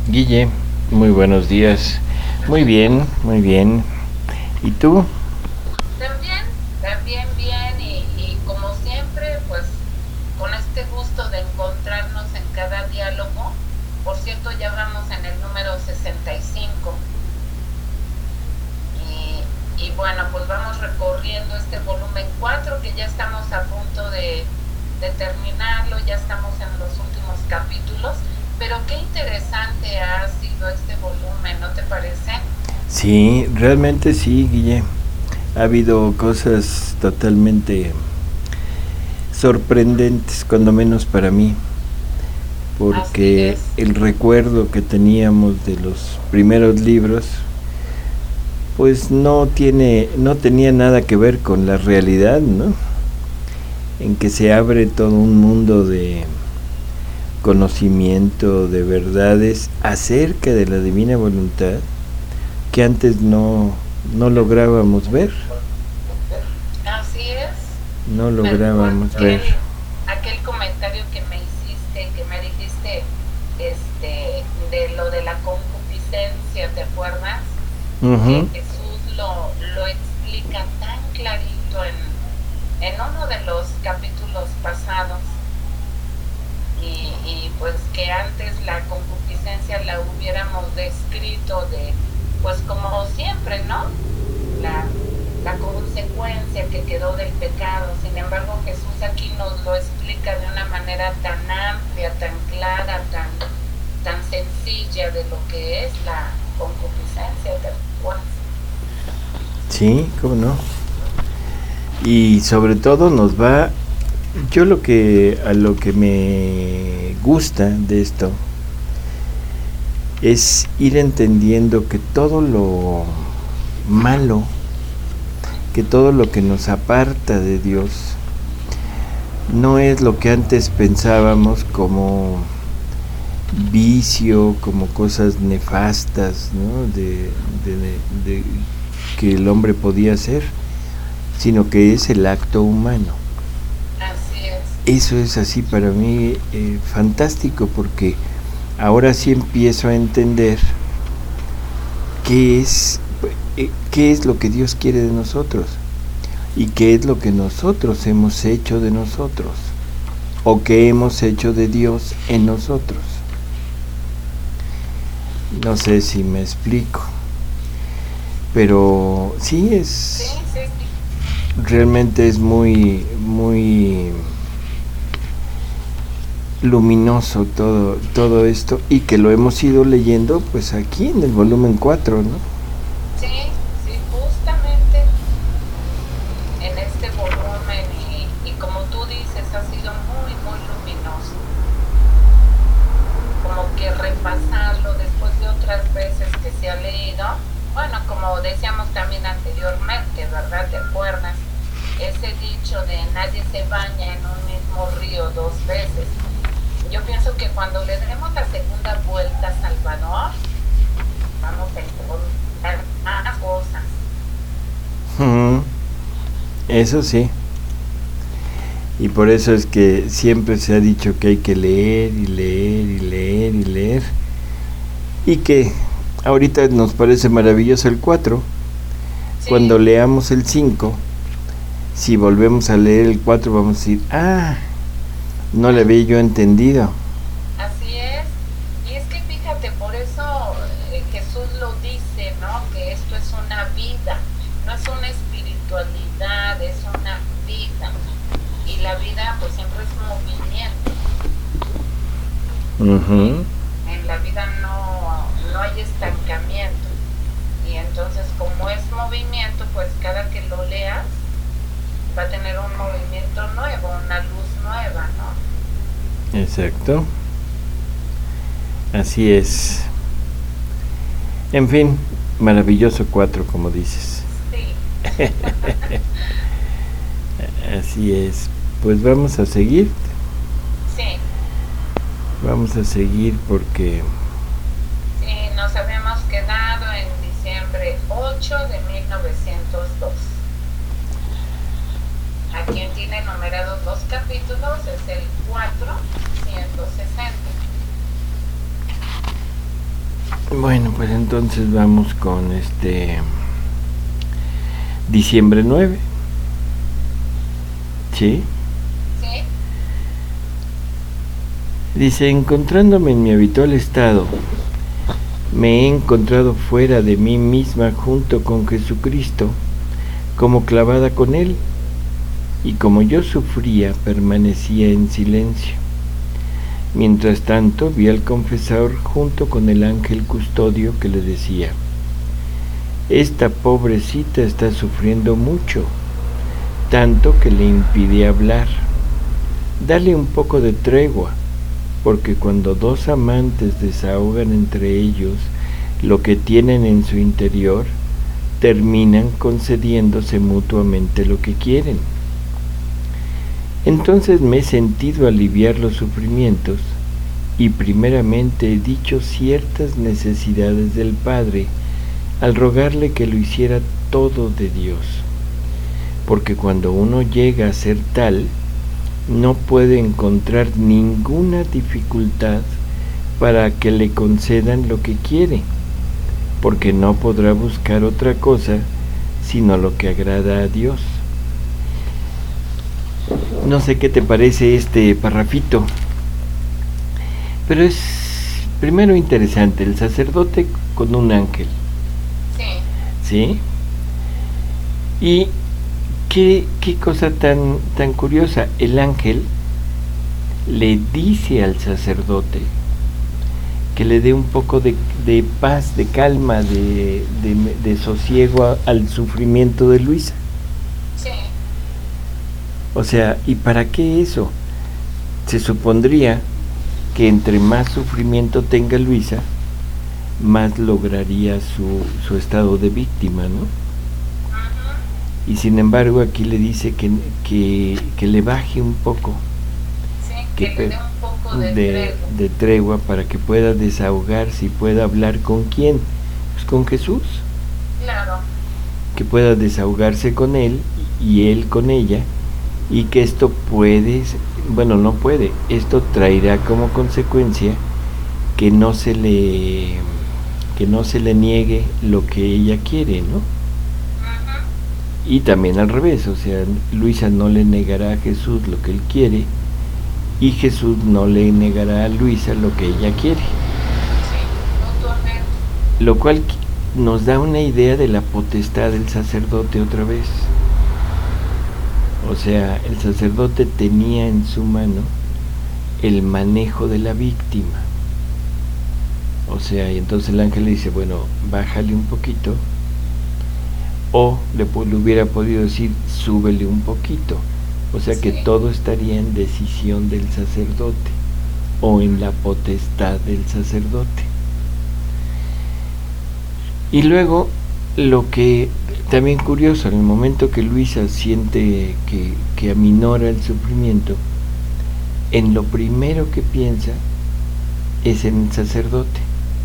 Guille, muy buenos días. Muy bien, muy bien. ¿Y tú? También, también bien y como siempre, pues con este gusto de encontrarnos en cada diálogo. Por cierto, ya vamos en el número 65 y bueno, pues vamos recorriendo este volumen 4 que ya estamos a punto de terminarlo, ya estamos en los últimos capítulos, pero qué interesante ha sido este volumen, ¿no te parece? Sí, realmente sí, Guille. Ha habido cosas totalmente sorprendentes, cuando menos para mí, Así porque es. el recuerdo que teníamos de los primeros libros, pues no tenía nada que ver con la realidad, ¿no? En que se abre todo un mundo de conocimiento, de verdades acerca de la divina voluntad que antes no lográbamos ver, Así es. no Me recuerdo lográbamos ver. aquel comentario que me hiciste, que me dijiste, de lo de la concupiscencia, ¿te acuerdas? Que Ujú. Jesús lo explica tan clarito en uno de los capítulos pasados y pues que antes la concupiscencia la hubiéramos descrito pues como siempre, ¿no? La, la consecuencia que quedó del pecado. Sin embargo, Jesús aquí nos lo explica de una manera tan amplia, tan clara, tan sencilla de lo que es la concupiscencia. ¿Te acuerdas? Sí, cómo no. Y sobre todo nos va, yo a lo que me gusta de esto es ir entendiendo que todo lo malo, que todo lo que nos aparta de Dios, no es lo que antes pensábamos como vicio, como cosas nefastas, ¿no? De que el hombre podía hacer, sino que es el acto humano. Así es. Eso es así para mí fantástico, porque ahora sí empiezo a entender qué es, qué es lo que Dios quiere de nosotros y qué es lo que nosotros hemos hecho de nosotros o qué hemos hecho de Dios en nosotros. No sé si me explico, pero sí Sí, es, sí, sí. realmente es muy luminoso todo esto, y que lo hemos ido leyendo pues aquí en el volumen 4, ¿no? Sí, sí, justamente en este volumen y como tú dices, ha sido muy, muy luminoso. Como que repasarlo después de otras veces que se ha leído. Bueno, como decíamos también anteriormente, ¿verdad? ¿Te acuerdas? Ese dicho de nadie se baña en un mismo río dos veces. Yo pienso que cuando le demos la segunda vuelta a Salvador, vamos a encontrar más cosas. Ujú. Eso sí, y por eso es que siempre se ha dicho que hay que leer y leer y leer y leer, y que ahorita nos parece maravilloso el 4. Cuando Sí, leamos el 5, si volvemos a leer el 4 vamos a decir, no le había yo entendido. así es. Y es que fíjate, por eso Jesús lo dice, ¿no? Que esto es una vida, no es una espiritualidad, es una vida. Y la vida pues siempre es movimiento. Ujú. En la vida no hay estancamiento. Y entonces como es movimiento, pues cada que lo leas va a tener un movimiento nuevo, una luz nueva, ¿no? Exacto, así es. En fin, maravilloso 4 como dices. Sí, Así es. Pues sí, vamos a seguir porque sí, nos habíamos quedado en diciembre 8 de 1902. A quien tiene numerados dos capítulos es el 460. Bueno, pues entonces vamos con diciembre 9. ¿Sí? Sí. Dice, encontrándome en mi habitual estado, me he encontrado fuera de mí misma junto con Jesucristo, como clavada con Él, y como yo sufría, permanecía en silencio. Mientras tanto, vi al confesor junto con el ángel custodio que le decía, esta pobrecita está sufriendo mucho, tanto que le impide hablar. Dale un poco de tregua, porque cuando dos amantes desahogan entre ellos lo que tienen en su interior, terminan concediéndose mutuamente lo que quieren. Entonces me he sentido aliviar los sufrimientos y primeramente he dicho ciertas necesidades del Padre al rogarle que lo hiciera todo de Dios, porque cuando uno llega a ser tal, no puede encontrar ninguna dificultad para que le concedan lo que quiere, porque no podrá buscar otra cosa sino lo que agrada a Dios. No sé qué te parece este parrafito, pero es primero interesante, el sacerdote con un ángel. ¿Sí? Y qué cosa tan curiosa, el ángel le dice al sacerdote que le dé un poco de paz, de calma, de sosiego al sufrimiento de Luisa. Sí. O sea, ¿y para qué eso? Se supondría que entre más sufrimiento tenga Luisa, más lograría su estado de víctima, ¿no? Uh-huh. Y sin embargo aquí le dice que le baje un poco, sí, que le dé un poco de tregua para que pueda desahogarse y pueda hablar con quién, pues con Jesús. Claro. Que pueda desahogarse con él y él con ella, y que esto esto traerá como consecuencia que no se le niegue lo que ella quiere, ¿no? Uh-huh. Y también al revés, o sea, Luisa no le negará a Jesús lo que él quiere y Jesús no le negará a Luisa lo que ella quiere. Sí, mutuamente. Lo cual nos da una idea de la potestad del sacerdote otra vez. O sea, el sacerdote tenía en su mano el manejo de la víctima. O sea, y entonces el ángel le dice, bueno, bájale un poquito, o le hubiera podido decir, súbele un poquito. O sea, sí, que todo estaría en decisión del sacerdote, o en la potestad del sacerdote. Y luego, lo que también curioso, en el momento que Luisa siente que aminora el sufrimiento, en lo primero que piensa es en el sacerdote.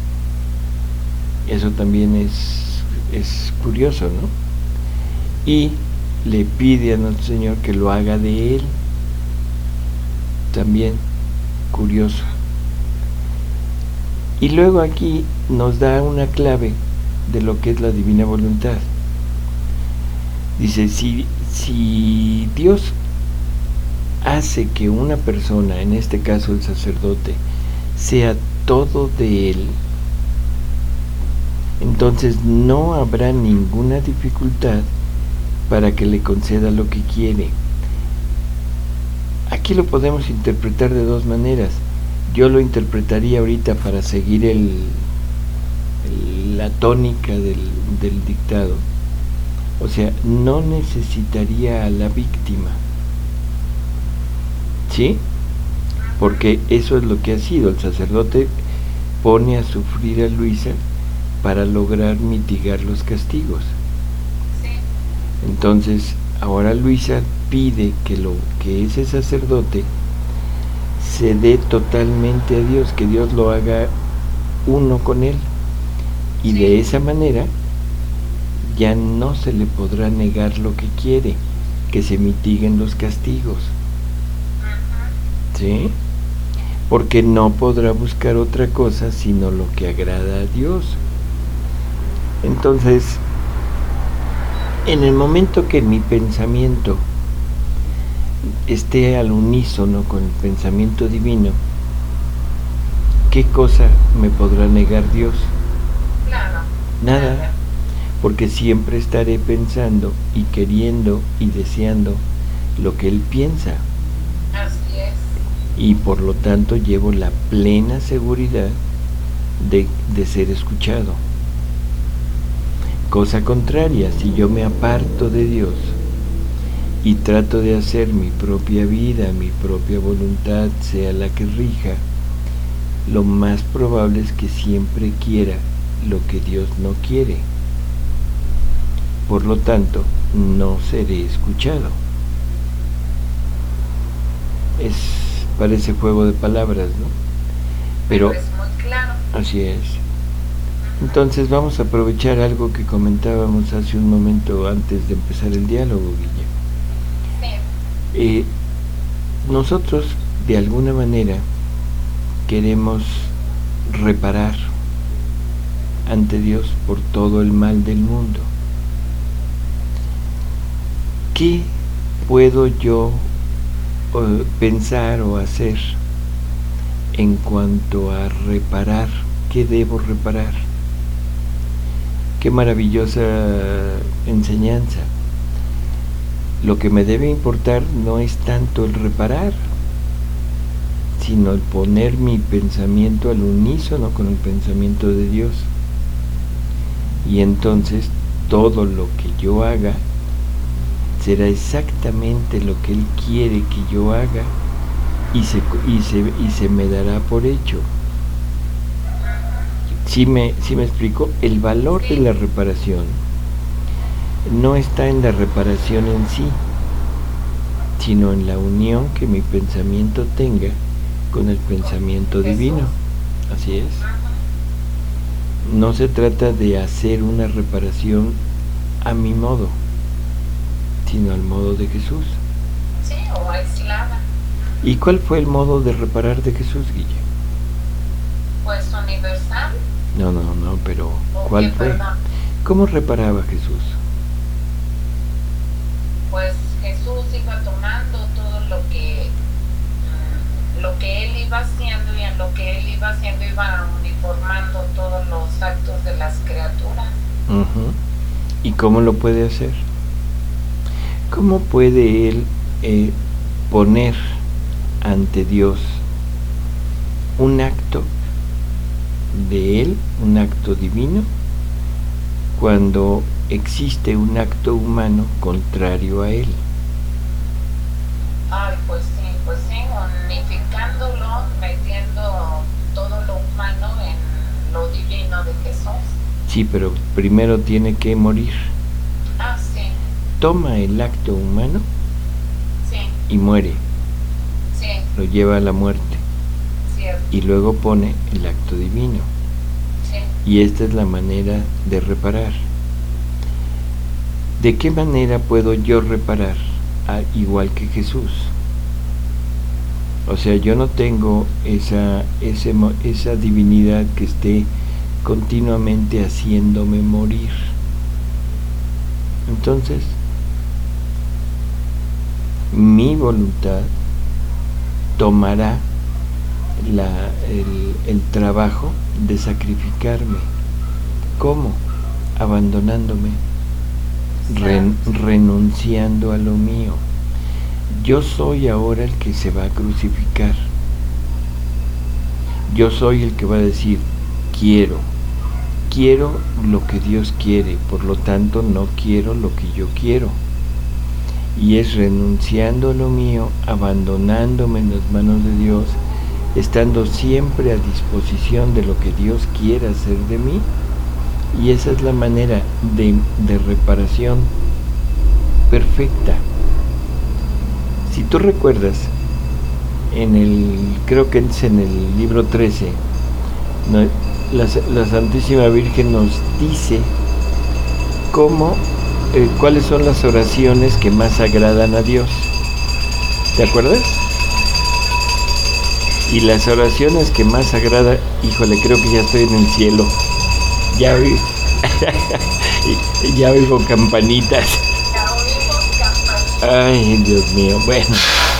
Eso también es curioso, ¿no? Y le pide a nuestro Señor que lo haga de él. También curioso. Y luego aquí nos da una clave de lo que es la divina voluntad. Dice, si Dios hace que una persona, en este caso el sacerdote, sea todo de él, entonces no habrá ninguna dificultad para que le conceda lo que quiere. Aquí lo podemos interpretar de dos maneras. Yo lo interpretaría ahorita para seguir la tónica del dictado. O sea, no necesitaría a la víctima, ¿sí? Porque eso es lo que ha sido. El sacerdote pone a sufrir a Luisa para lograr mitigar los castigos. Sí. Entonces, ahora Luisa pide que ese sacerdote se dé totalmente a Dios, que Dios lo haga uno con él. Y de esa manera ya no se le podrá negar lo que quiere, que se mitiguen los castigos. ¿Sí? porque no podrá buscar otra cosa sino lo que agrada a Dios. Entonces, en el momento que mi pensamiento esté al unísono con el pensamiento divino, ¿qué cosa me podrá negar Dios? Claro. Nada, porque siempre estaré pensando y queriendo y deseando lo que Él piensa. Así es. Y por lo tanto llevo la plena seguridad de ser escuchado. Cosa contraria, si yo me aparto de Dios y trato de hacer mi propia vida, mi propia voluntad, sea la que rija, lo más probable es que siempre quiera lo que Dios no quiere. Por lo tanto, no seré escuchado. Parece juego de palabras, ¿no? Pero es muy claro. Así es. Entonces vamos a aprovechar algo que comentábamos hace un momento antes de empezar el diálogo, Guille. Sí. Nosotros, de alguna manera, queremos reparar ante Dios por todo el mal del mundo. ¿Qué puedo yo pensar o hacer en cuanto a reparar? ¿Qué debo reparar? Qué maravillosa enseñanza. Lo que me debe importar no es tanto el reparar, sino el poner mi pensamiento al unísono con el pensamiento de Dios. Y entonces todo lo que yo haga será exactamente lo que Él quiere que yo haga y se me dará por hecho. ¿Sí me explico? El valor de la reparación no está en la reparación en sí, sino en la unión que mi pensamiento tenga con el pensamiento divino. Así es. No se trata de hacer una reparación a mi modo, sino al modo de Jesús. Sí, o aislada. ¿Y cuál fue el modo de reparar de Jesús, Guille? Pues universal. No, pero ¿cuál fue? Perdón. ¿Cómo reparaba Jesús? Pues Jesús iba tomando todo lo que Él iba haciendo, y en lo que Él iba haciendo iba uniformando todos los actos de las criaturas. ¿Y cómo lo puede hacer? ¿Cómo puede Él poner ante Dios un acto de Él, un acto divino, cuando existe un acto humano contrario a Él? Ay, pues sí, unificándolo, metiendo todo lo humano en lo divino de Jesús. Sí, pero primero tiene que morir. Ah, sí. Toma el acto humano, sí, y muere. Sí. Lo lleva a la muerte. Cierto. Y luego pone el acto divino. Sí. Y esta es la manera de reparar. ¿De qué manera puedo yo reparar? Igual que Jesús. O sea, yo no tengo esa divinidad que esté continuamente haciéndome morir. Entonces, mi voluntad tomará el trabajo de sacrificarme. ¿Cómo? Abandonándome, renunciando a lo mío. Yo soy ahora el que se va a crucificar. Yo soy el que va a decir, quiero lo que Dios quiere, por lo tanto no quiero lo que yo quiero. Y es renunciando a lo mío, abandonándome en las manos de Dios, estando siempre a disposición de lo que Dios quiera hacer de mí. Y esa es la manera de reparación perfecta. Si tú recuerdas, creo que es en el libro 13, la Santísima Virgen nos dice cuáles son las oraciones que más agradan a Dios. ¿Te acuerdas? Y las oraciones que más agrada, híjole, creo que ya estoy en el cielo. Ya oí, ya oigo campanitas. Ay, Dios mío. Bueno,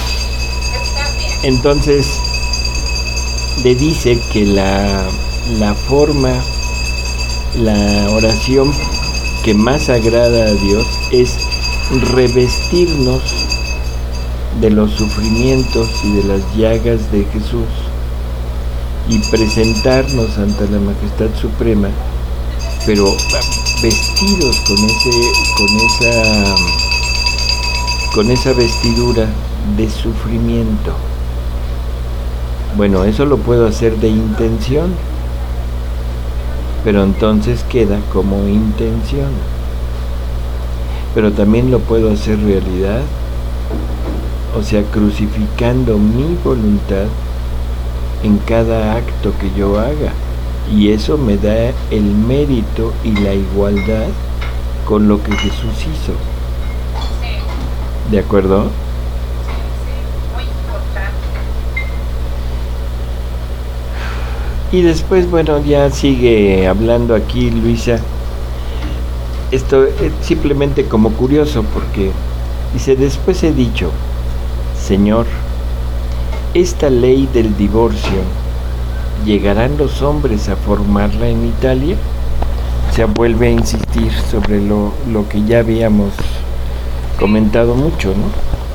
entonces le dice que la forma, la oración que más agrada a Dios es revestirnos de los sufrimientos y de las llagas de Jesús y presentarnos ante la Majestad Suprema, pero vestidos con esa vestidura de sufrimiento. Bueno, eso lo puedo hacer de intención, pero entonces queda como intención. Pero también lo puedo hacer realidad, o sea, crucificando mi voluntad en cada acto que yo haga. Y eso me da el mérito y la igualdad con lo que Jesús hizo. ¿De acuerdo? Muy importante. Y después, bueno, ya sigue hablando aquí Luisa. Esto es simplemente como curioso porque dice, después he dicho, Señor, esta ley del divorcio, ¿llegarán los hombres a formarla en Italia? O sea, vuelve a insistir sobre lo que ya habíamos comentado mucho, ¿no?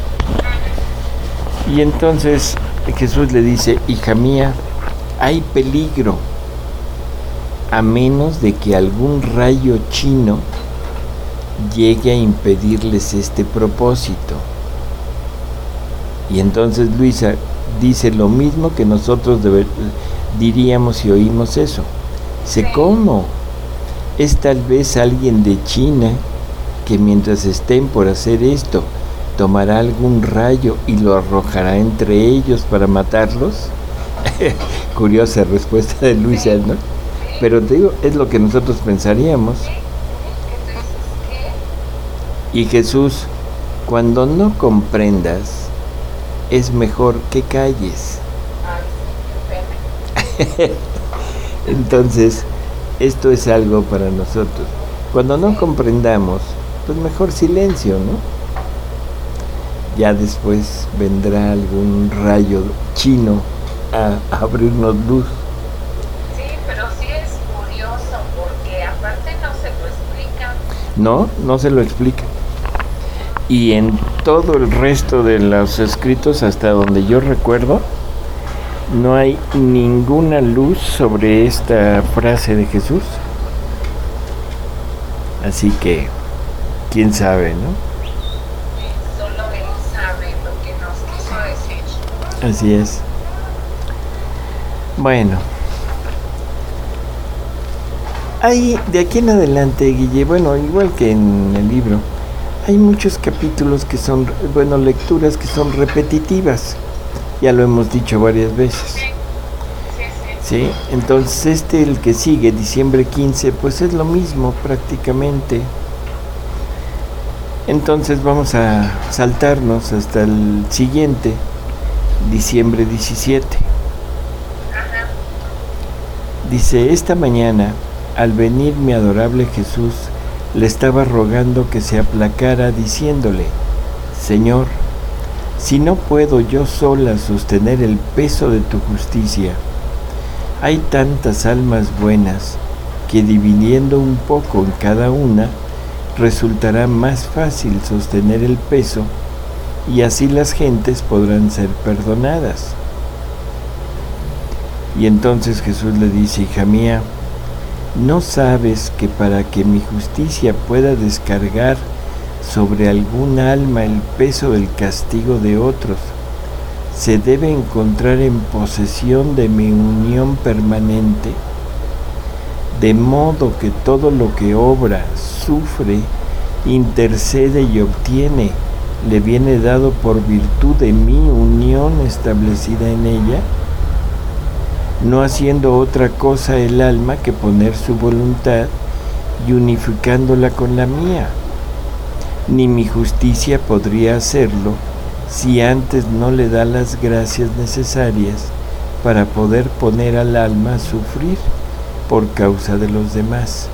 Y entonces Jesús le dice, hija mía, hay peligro, a menos de que algún rayo chino llegue a impedirles este propósito. Y entonces Luisa dice lo mismo que nosotros diríamos si oímos eso. Dice, ¿cómo? Es tal vez alguien de China que mientras estén por hacer esto, tomará algún rayo y lo arrojará entre ellos para matarlos. Curiosa respuesta de Luisa, ¿no? Pero te digo, es lo que nosotros pensaríamos. Y Jesús, cuando no comprendas, es mejor que calles. Entonces, esto es algo para nosotros. Cuando no comprendamos, pues mejor silencio, ¿no? Ya después vendrá algún rayo chino a abrirnos luz. Sí, pero sí es curioso porque aparte no se lo explican. No se lo explica. Y en todo el resto de los escritos, hasta donde yo recuerdo, no hay ninguna luz sobre esta frase de Jesús. Así que, quién sabe, ¿no? Solo Él sabe lo que nos quiso decir. Así es. Bueno, hay de aquí en adelante, Guille, bueno, igual que en el libro, hay muchos capítulos que son, bueno, lecturas que son repetitivas. Ya lo hemos dicho varias veces. Sí, entonces el que sigue, diciembre 15, pues es lo mismo prácticamente. Entonces vamos a saltarnos hasta el siguiente, diciembre 17. Dice, esta mañana, al venir mi adorable Jesús, le estaba rogando que se aplacara, diciéndole, Señor, si no puedo yo sola sostener el peso de tu justicia, hay tantas almas buenas que dividiendo un poco en cada una, resultará más fácil sostener el peso y así las gentes podrán ser perdonadas. Y entonces Jesús le dice, hija mía, ¿no sabes que para que mi justicia pueda descargar sobre algún alma el peso del castigo de otros, se debe encontrar en posesión de mi unión permanente? De modo que todo lo que obra, sufre, intercede y obtiene, le viene dado por virtud de mi unión establecida en ella, no haciendo otra cosa el alma que poner su voluntad y unificándola con la mía. Ni mi justicia podría hacerlo si antes no le da las gracias necesarias para poder poner al alma a sufrir por causa de los demás.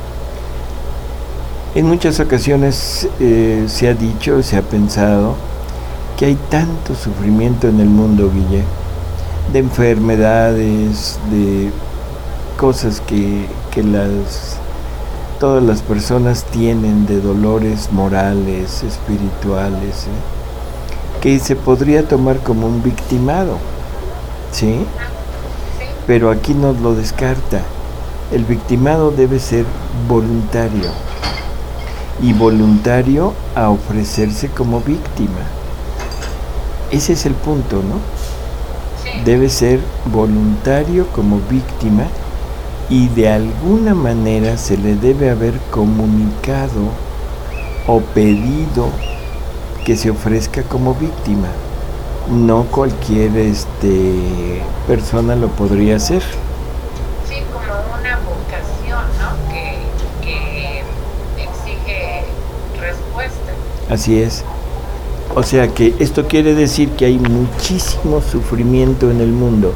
En muchas ocasiones se ha dicho, se ha pensado que hay tanto sufrimiento en el mundo, Guille, de enfermedades, de cosas que todas las personas tienen, de dolores morales, espirituales, que se podría tomar como un victimado, ¿sí? Pero aquí nos lo descarta. El victimado debe ser voluntario, y voluntario a ofrecerse como víctima. Ese es el punto, ¿no? Debe ser voluntario como víctima, y de alguna manera se le debe haber comunicado o pedido que se ofrezca como víctima. No cualquier persona lo podría hacer. Sí, como una vocación, ¿no? Que exige respuesta. Así es. O sea que esto quiere decir que hay muchísimo sufrimiento en el mundo,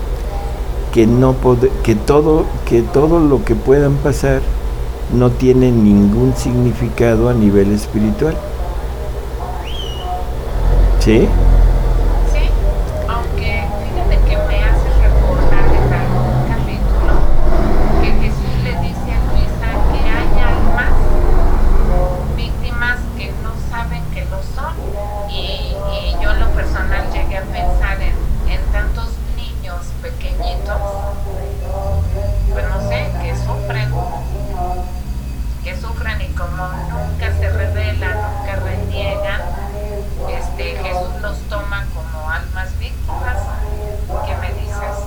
que todo lo que puedan pasar no tiene ningún significado a nivel espiritual. ¿Sí? Sí, aunque fíjate que me hace recordar en algún capítulo que Jesús le dice a Luisa que hay almas víctimas que no saben que lo son, y yo en lo personal llegué a pensar en tantos niños pequeñitos, pues no sé, que sufren y como nunca se rebelan, nunca reniegan, Jesús los toma como almas víctimas. ¿Qué me dices?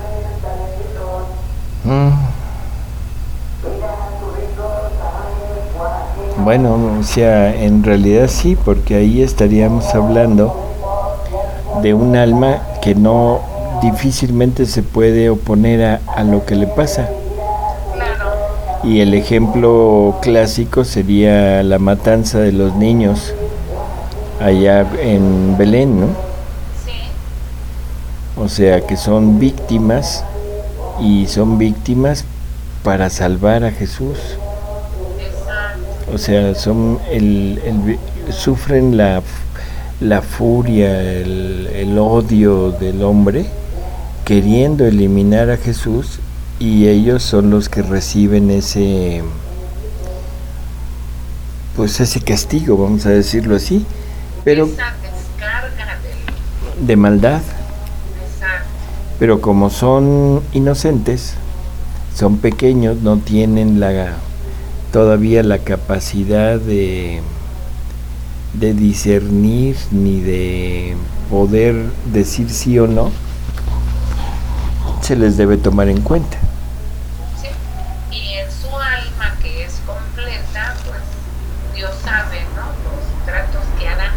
Bueno, o sea, en realidad sí, porque ahí estaríamos hablando de un alma que no difícilmente se puede oponer a lo que le pasa. Claro. Y el ejemplo clásico sería la matanza de los niños allá en Belén, ¿no? Sí. O sea, que son víctimas, y son víctimas para salvar a Jesús. Exacto. O sea, sufren la furia, el odio del hombre, queriendo eliminar a Jesús, y ellos son los que reciben ese castigo, vamos a decirlo así, pero esa descarga de maldad. Exacto. Pero como son inocentes, son pequeños, no tienen todavía la capacidad de discernir ni de poder decir sí o no, se les debe tomar en cuenta. Sí. Y en su alma, que es completa, pues Dios sabe, ¿no? Los tratos que hará.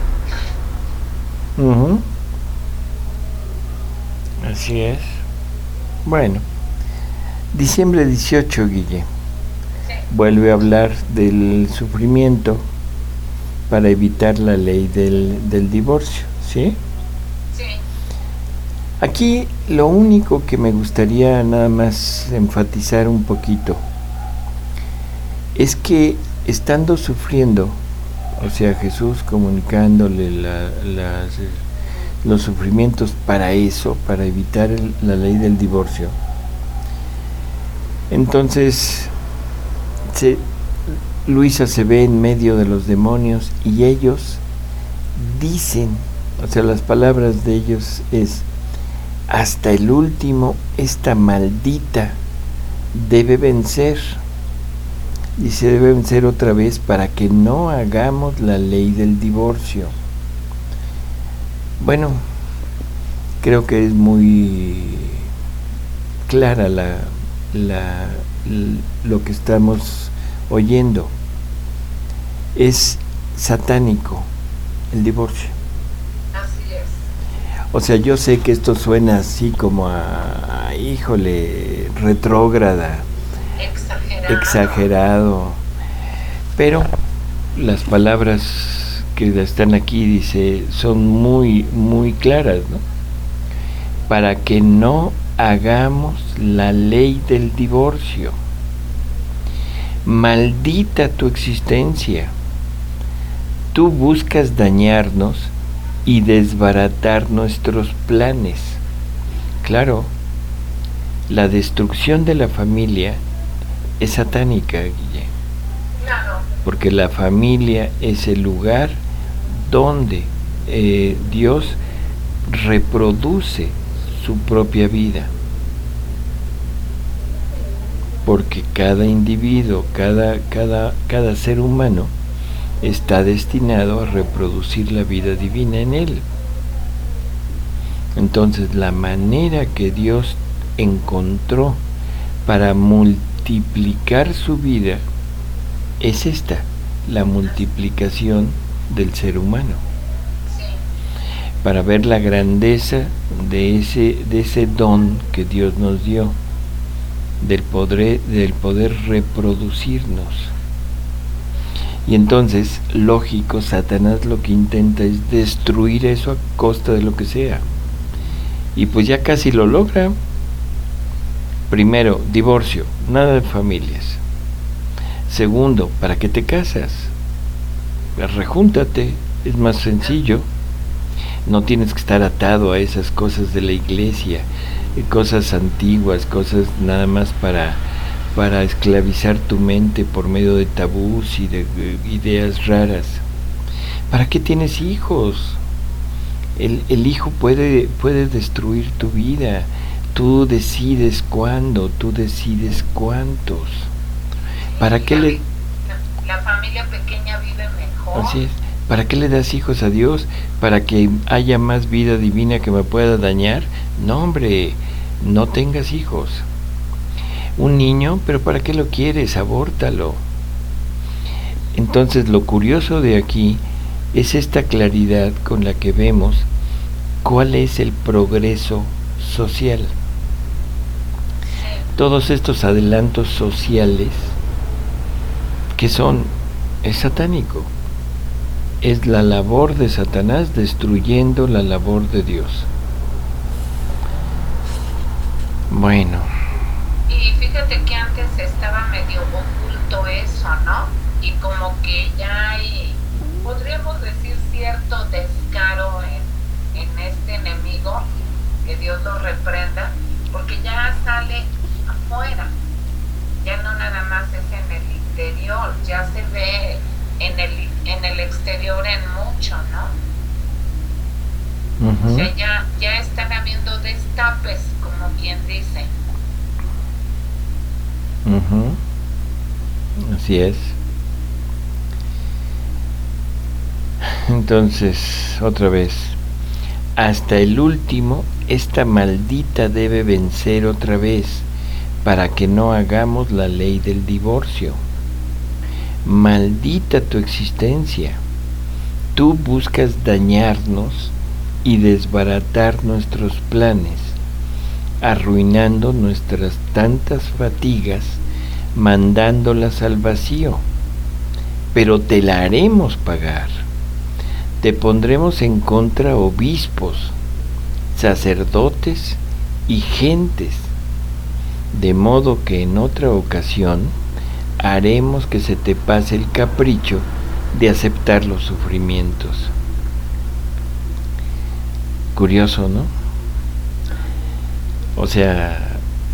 Así es. Bueno, diciembre 18, Guille, Sí. vuelve a hablar del sufrimiento para evitar la ley del divorcio, ¿sí? Sí. Aquí lo único que me gustaría nada más enfatizar un poquito es que, estando sufriendo, o sea, Jesús comunicándole los sufrimientos para eso, para evitar la ley del divorcio, entonces Luisa se ve en medio de los demonios, y ellos dicen, o sea, las palabras de ellos es: hasta el último esta maldita debe vencer, y se debe vencer otra vez para que no hagamos la ley del divorcio. Bueno, creo que es muy clara lo que estamos oyendo. Es satánico el divorcio. Así es. O sea, yo sé que esto suena así como híjole, retrógrada, exagerado, pero las palabras que están aquí son muy, muy claras, ¿no? para que no hagamos la ley del divorcio. Maldita tu existencia. Tú buscas dañarnos y desbaratar nuestros planes. Claro, la destrucción de la familia es satánica, Guille. Claro. Porque la familia es el lugar donde Dios reproduce su propia vida. Porque cada individuo, cada ser humano está destinado a reproducir la vida divina en él. Entonces, la manera que Dios encontró para multiplicar su vida es esta, la multiplicación del ser humano. Sí. Para ver la grandeza de ese don que Dios nos dio, del poder reproducirnos. Y entonces, lógico, Satanás lo que intenta es destruir eso a costa de lo que sea. Y pues ya casi lo logra. Primero, divorcio, nada de familias. Segundo, ¿para qué te casas? Rejúntate, es más sencillo. No tienes que estar atado a esas cosas de la iglesia, cosas antiguas, cosas nada más para esclavizar tu mente por medio de tabús y de ideas raras. ¿Para qué tienes hijos? El hijo puede destruir tu vida. Tú decides cuándo, tú decides cuántos. ¿Para qué la familia pequeña vive mejor? Así es. ¿Para qué le das hijos a Dios? ¿Para que haya más vida divina que me pueda dañar? No, hombre, no tengas hijos. Un niño, pero ¿para qué lo quieres? Abórtalo. Entonces, lo curioso de aquí es esta claridad con la que vemos cuál es el progreso social. Todos estos adelantos sociales, ¿qué son? Es satánico. Es la labor de Satanás destruyendo la labor de Dios. Bueno. Y fíjate que antes estaba medio oculto eso, ¿no? Y como que ya hay, podríamos decir, cierto descaro en este enemigo, que Dios lo reprenda, porque ya sale afuera, ya no nada más es en el interior, ya se ve en el exterior en mucho, ¿no? Uh-huh. O sea, ya están habiendo destapes, como quien dice. Uh-huh. Así es. Entonces, otra vez, hasta el último, esta maldita debe vencer otra vez, para que no hagamos la ley del divorcio. Maldita tu existencia. Tú buscas dañarnos y desbaratar nuestros planes, arruinando nuestras tantas fatigas, mandándolas al vacío. Pero te la haremos pagar. Te pondremos en contra obispos, sacerdotes y gentes, de modo que en otra ocasión haremos que se te pase el capricho de aceptar los sufrimientos. Curioso, ¿no? O sea,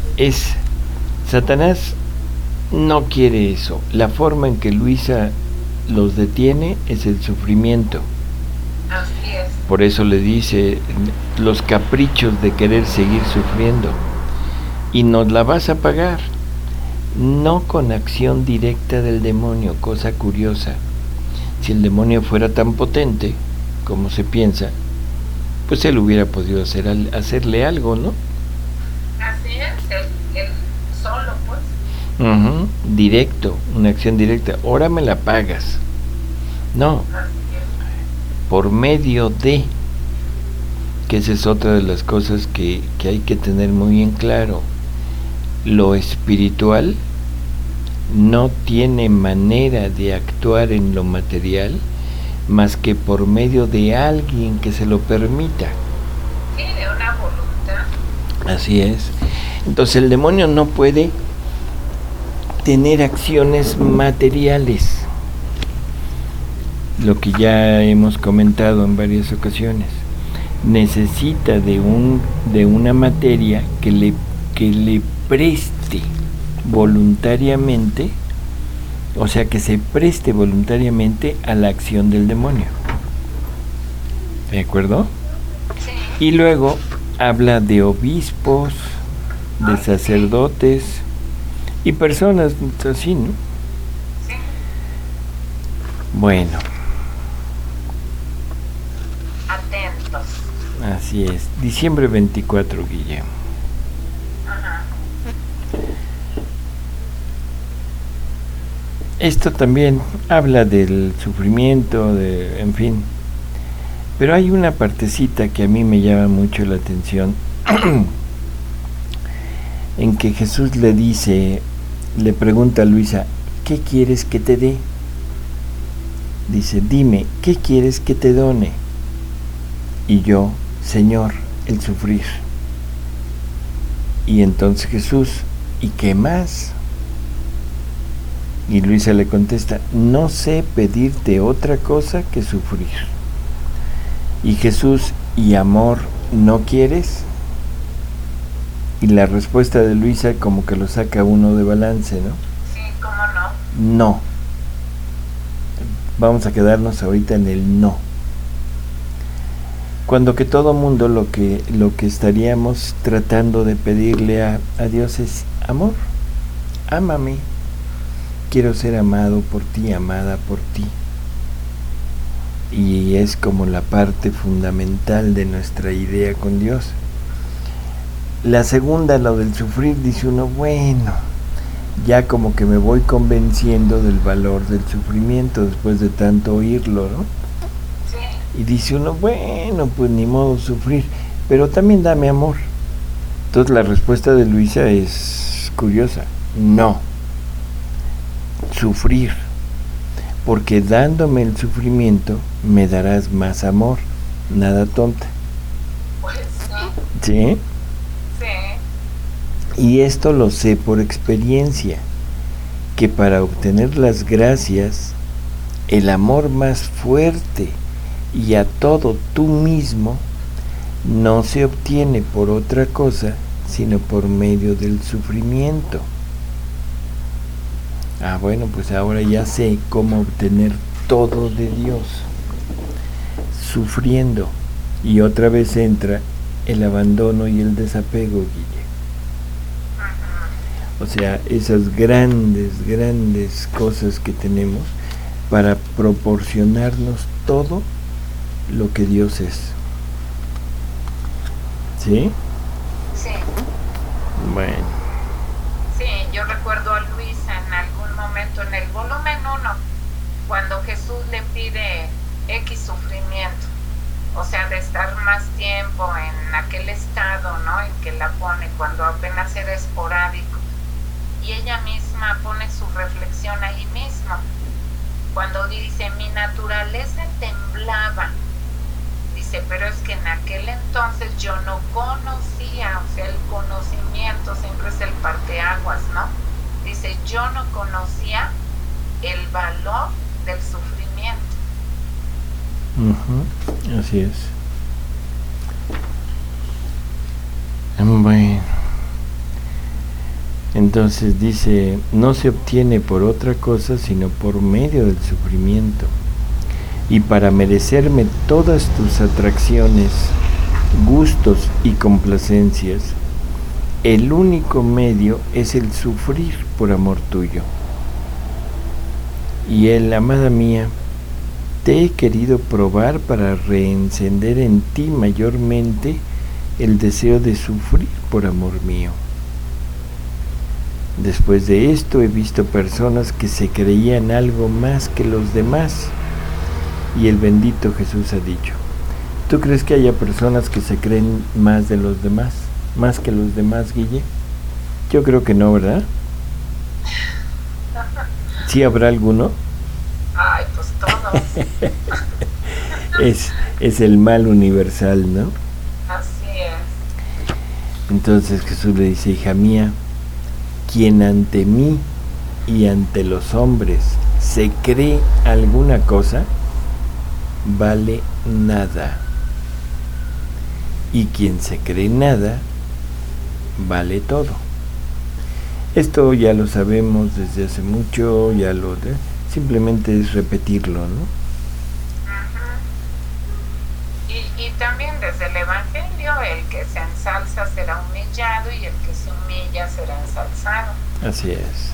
Satanás no quiere eso. La forma en que Luisa los detiene es el sufrimiento. Así es. Por eso le dice los caprichos de querer seguir sufriendo. Y nos la vas a pagar. No con acción directa del demonio, cosa curiosa. Si el demonio fuera tan potente como se piensa, pues él hubiera podido hacerle algo, ¿no? Así es, él solo, pues. Uh-huh. Directo, una acción directa. Ahora me la pagas. No, por medio de, que esa es otra de las cosas que hay que tener muy en claro. Lo espiritual no tiene manera de actuar en lo material más que por medio de alguien que se lo permita. Sí, de una voluntad. Así es. Entonces el demonio no puede tener acciones materiales, lo que ya hemos comentado en varias ocasiones. Necesita de una materia que le preste voluntariamente, o sea, que se preste voluntariamente a la acción del demonio. ¿De acuerdo? Sí. Y luego habla de obispos, de sacerdotes y personas así, ¿no? Sí. Bueno. Atentos. Así es. Diciembre 24, Guillermo. Ajá. Esto también habla del sufrimiento, en fin. Pero hay una partecita que a mí me llama mucho la atención, en que Jesús le pregunta a Luisa, ¿qué quieres que te dé? Dice, dime, ¿qué quieres que te done? Y yo, Señor, el sufrir. Y entonces Jesús, ¿y qué más? Y Luisa le contesta, no sé pedirte otra cosa que sufrir. Y Jesús, ¿y amor no quieres? Y la respuesta de Luisa como que lo saca uno de balance, ¿no? Sí, ¿cómo no? No. Vamos a quedarnos ahorita en el no. Cuando que todo mundo lo que estaríamos tratando de pedirle a Dios es amor. Ámame. Quiero ser amado por ti, amada por ti. Y es como la parte fundamental de nuestra idea con Dios. La segunda, lo del sufrir, dice uno, bueno, ya como que me voy convenciendo del valor del sufrimiento después de tanto oírlo, ¿no? Sí. Y dice uno, bueno, pues ni modo sufrir, pero también dame amor. Entonces la respuesta de Luisa es curiosa, no, sufrir, porque dándome el sufrimiento me darás más amor, nada tonta. Pues sí. ¿Sí? Y esto lo sé por experiencia, que para obtener las gracias, el amor más fuerte y a todo tú mismo, no se obtiene por otra cosa, sino por medio del sufrimiento. Ah, bueno, pues ahora ya sé cómo obtener todo de Dios, sufriendo. Y otra vez entra el abandono y el desapego, Guille. O sea, esas grandes cosas que tenemos para proporcionarnos todo lo que Dios es. ¿Sí? Sí. Bueno. Sí, yo recuerdo a Luisa en algún momento en el volumen 1, cuando Jesús le pide X sufrimiento, o sea, de estar más tiempo en aquel estado, ¿no? En que la pone cuando apenas era esporádico. Y ella misma pone su reflexión ahí mismo, cuando dice, mi naturaleza temblaba, dice, pero es que en aquel entonces yo no conocía, o sea, el conocimiento siempre es el parteaguas, ¿no? Dice, yo no conocía el valor del sufrimiento. Así es. Bueno. Entonces dice, no se obtiene por otra cosa sino por medio del sufrimiento. Y para merecerme todas tus atracciones, gustos y complacencias, el único medio es el sufrir por amor tuyo. Y él, amada mía, te he querido probar para reencender en ti mayormente el deseo de sufrir por amor mío. Después de esto he visto personas que se creían algo más que los demás. Y el bendito Jesús ha dicho, ¿tú crees que haya personas que se creen más de los demás? ¿Más que los demás, Guille? Yo creo que no, ¿verdad? ¿Sí habrá alguno? Ay, pues todos. Es el mal universal, ¿no? Así es. Entonces Jesús le dice: hija mía, quien ante mí y ante los hombres se cree alguna cosa, vale nada. Y quien se cree nada, vale todo. Esto ya lo sabemos desde hace mucho, simplemente es repetirlo, ¿no? Y también desde el Evangelio, el que se ensalza será humillado y el que se humilla será ensalzado. Así es.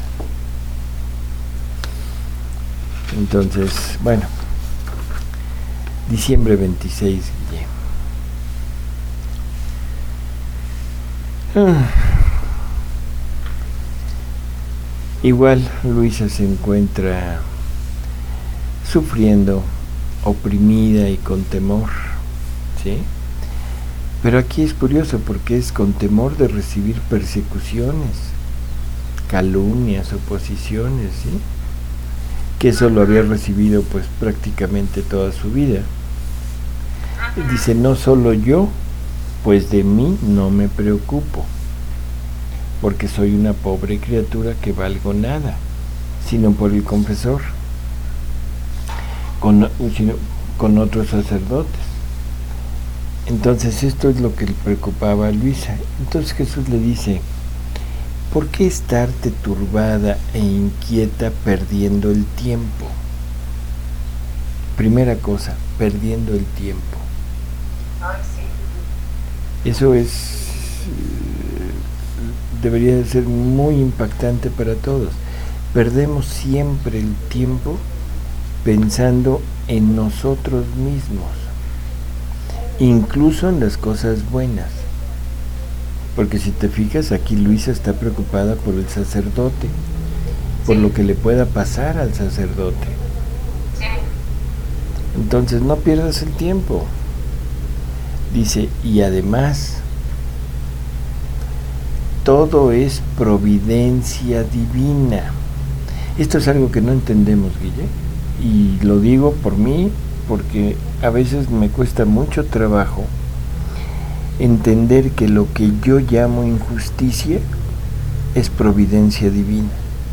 Entonces, bueno, diciembre 26, Guille. Igual Luisa se encuentra sufriendo, oprimida y con temor, ¿sí? Pero aquí es curioso porque es con temor de recibir persecuciones, calumnias, oposiciones, ¿sí? Que eso lo había recibido pues prácticamente toda su vida. Dice: no solo yo, pues de mí no me preocupo, porque soy una pobre criatura que valgo nada, sino por el confesor, con otros sacerdotes. Entonces esto es lo que le preocupaba a Luisa. Entonces Jesús le dice: ¿por qué estarte turbada e inquieta perdiendo el tiempo? Primera cosa, perdiendo el tiempo. Ay, sí. Eso debería de ser muy impactante para todos. Perdemos siempre el tiempo pensando en nosotros mismos, incluso en las cosas buenas. Porque si te fijas, aquí Luisa está preocupada por el sacerdote, por lo que le pueda pasar al sacerdote. Sí. Entonces no pierdas el tiempo. Dice: y además, todo es providencia divina. Esto es algo que no entendemos, Guille, y lo digo por mí, porque a veces me cuesta mucho trabajo entender que lo que yo llamo injusticia es providencia divina.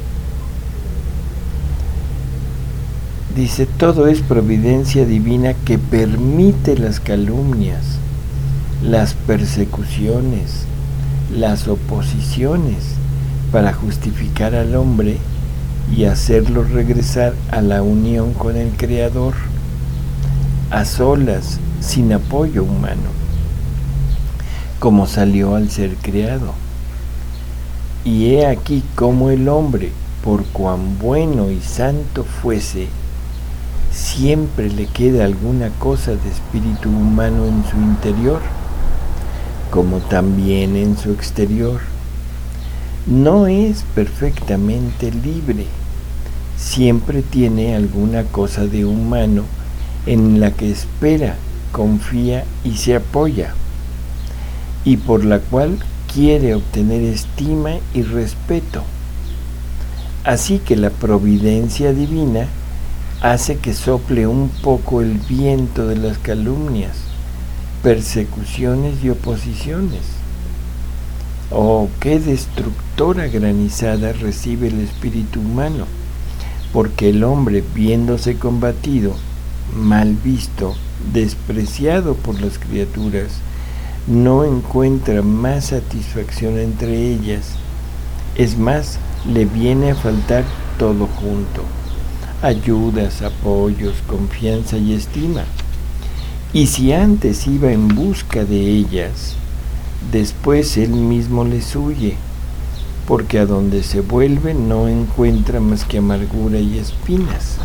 Dice: todo es providencia divina que permite las calumnias, las persecuciones, las oposiciones, para justificar al hombre y hacerlo regresar a la unión con el Creador, a solas, sin apoyo humano, como salió al ser creado. Y he aquí cómo el hombre, por cuán bueno y santo fuese, siempre le queda alguna cosa de espíritu humano en su interior, como también en su exterior. No es perfectamente libre, siempre tiene alguna cosa de humano en la que espera, confía y se apoya, y por la cual quiere obtener estima y respeto. Así que la providencia divina hace que sople un poco el viento de las calumnias, persecuciones y oposiciones. Oh, qué destructora granizada recibe el espíritu humano, porque el hombre, viéndose combatido, mal visto, despreciado por las criaturas, no encuentra más satisfacción entre ellas. Es más, le viene a faltar todo junto: ayudas, apoyos, confianza y estima. Y si antes iba en busca de ellas, después él mismo les huye, porque a donde se vuelve no encuentra más que amargura y espinas.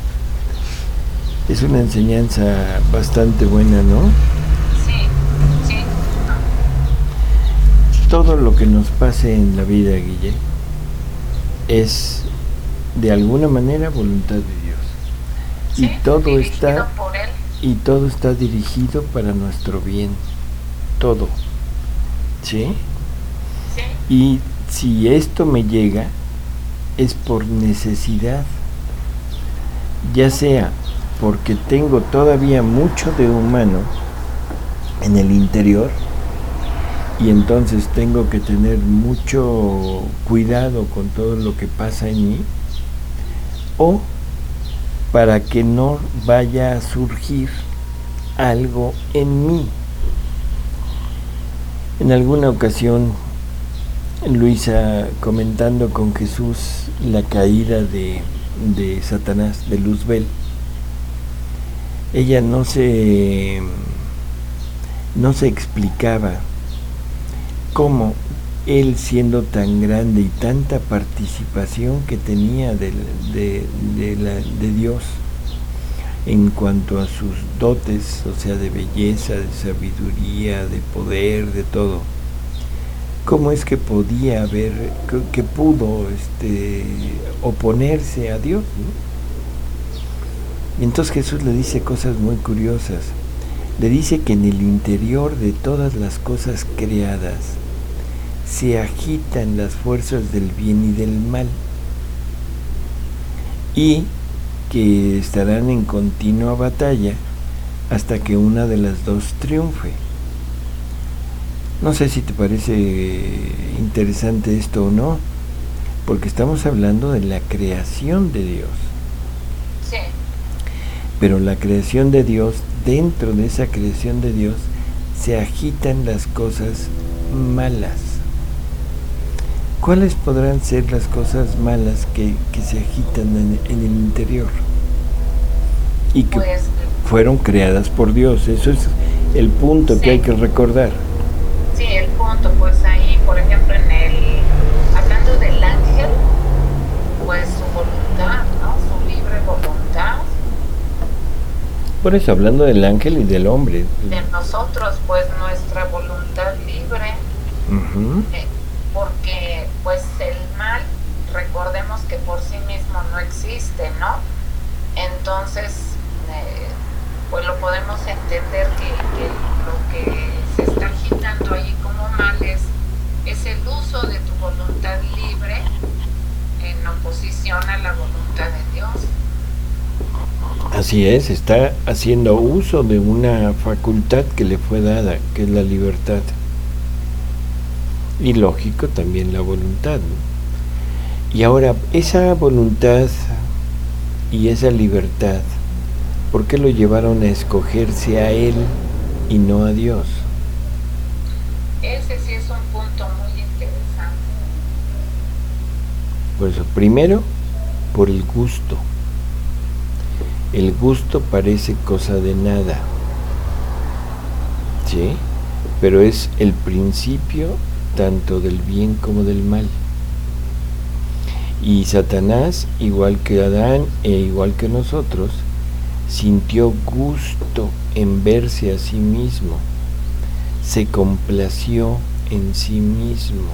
Es una enseñanza bastante buena, ¿no? Sí, sí. Todo lo que nos pase en la vida, Guille, es de alguna manera voluntad de Dios. Sí, y todo está por él. Y todo está dirigido para nuestro bien. Todo. ¿Sí? Sí. Y si esto me llega, es por necesidad. Ya sea porque tengo todavía mucho de humano en el interior, y entonces tengo que tener mucho cuidado con todo lo que pasa en mí, o para que no vaya a surgir algo en mí. En alguna ocasión, Luisa, comentando con Jesús la caída de Satanás, de Luzbel, ella no se explicaba cómo él, siendo tan grande y tanta participación que tenía de Dios en cuanto a sus dotes, o sea, de belleza, de sabiduría, de poder, de todo, cómo es que podía haber, que pudo oponerse a Dios, ¿no? Y entonces Jesús le dice cosas muy curiosas. Le dice que en el interior de todas las cosas creadas se agitan las fuerzas del bien y del mal, y que estarán en continua batalla hasta que una de las dos triunfe. No sé si te parece interesante esto o no, porque estamos hablando de la creación de Dios. Sí. Pero la creación de Dios, dentro de esa creación de Dios, se agitan las cosas malas. ¿Cuáles podrán ser las cosas malas que se agitan en el interior? Y que fueron creadas por Dios. Eso es el punto que hay que recordar. Sí, el punto, pues ahí, por ejemplo, hablando del ángel, pues su voluntad, ¿no? Su libre voluntad. Por eso, hablando del ángel y del hombre. De nosotros, pues nuestra voluntad libre. Porque pues el mal, recordemos que por sí mismo no existe, ¿no? Entonces, pues lo podemos entender que lo que se está agitando ahí como mal es el uso de tu voluntad libre en oposición a la voluntad de Dios. Así es, está haciendo uso de una facultad que le fue dada, que es la libertad. Y lógico también la voluntad, ¿no? Y ahora, esa voluntad y esa libertad, ¿por qué lo llevaron a escogerse a él y no a Dios? Ese sí es un punto muy interesante. Por eso, primero, por el gusto. El gusto parece cosa de nada, ¿sí? Pero es el principio tanto del bien como del mal. Y Satanás, igual que Adán e igual que nosotros, sintió gusto en verse a sí mismo, se complació en sí mismo.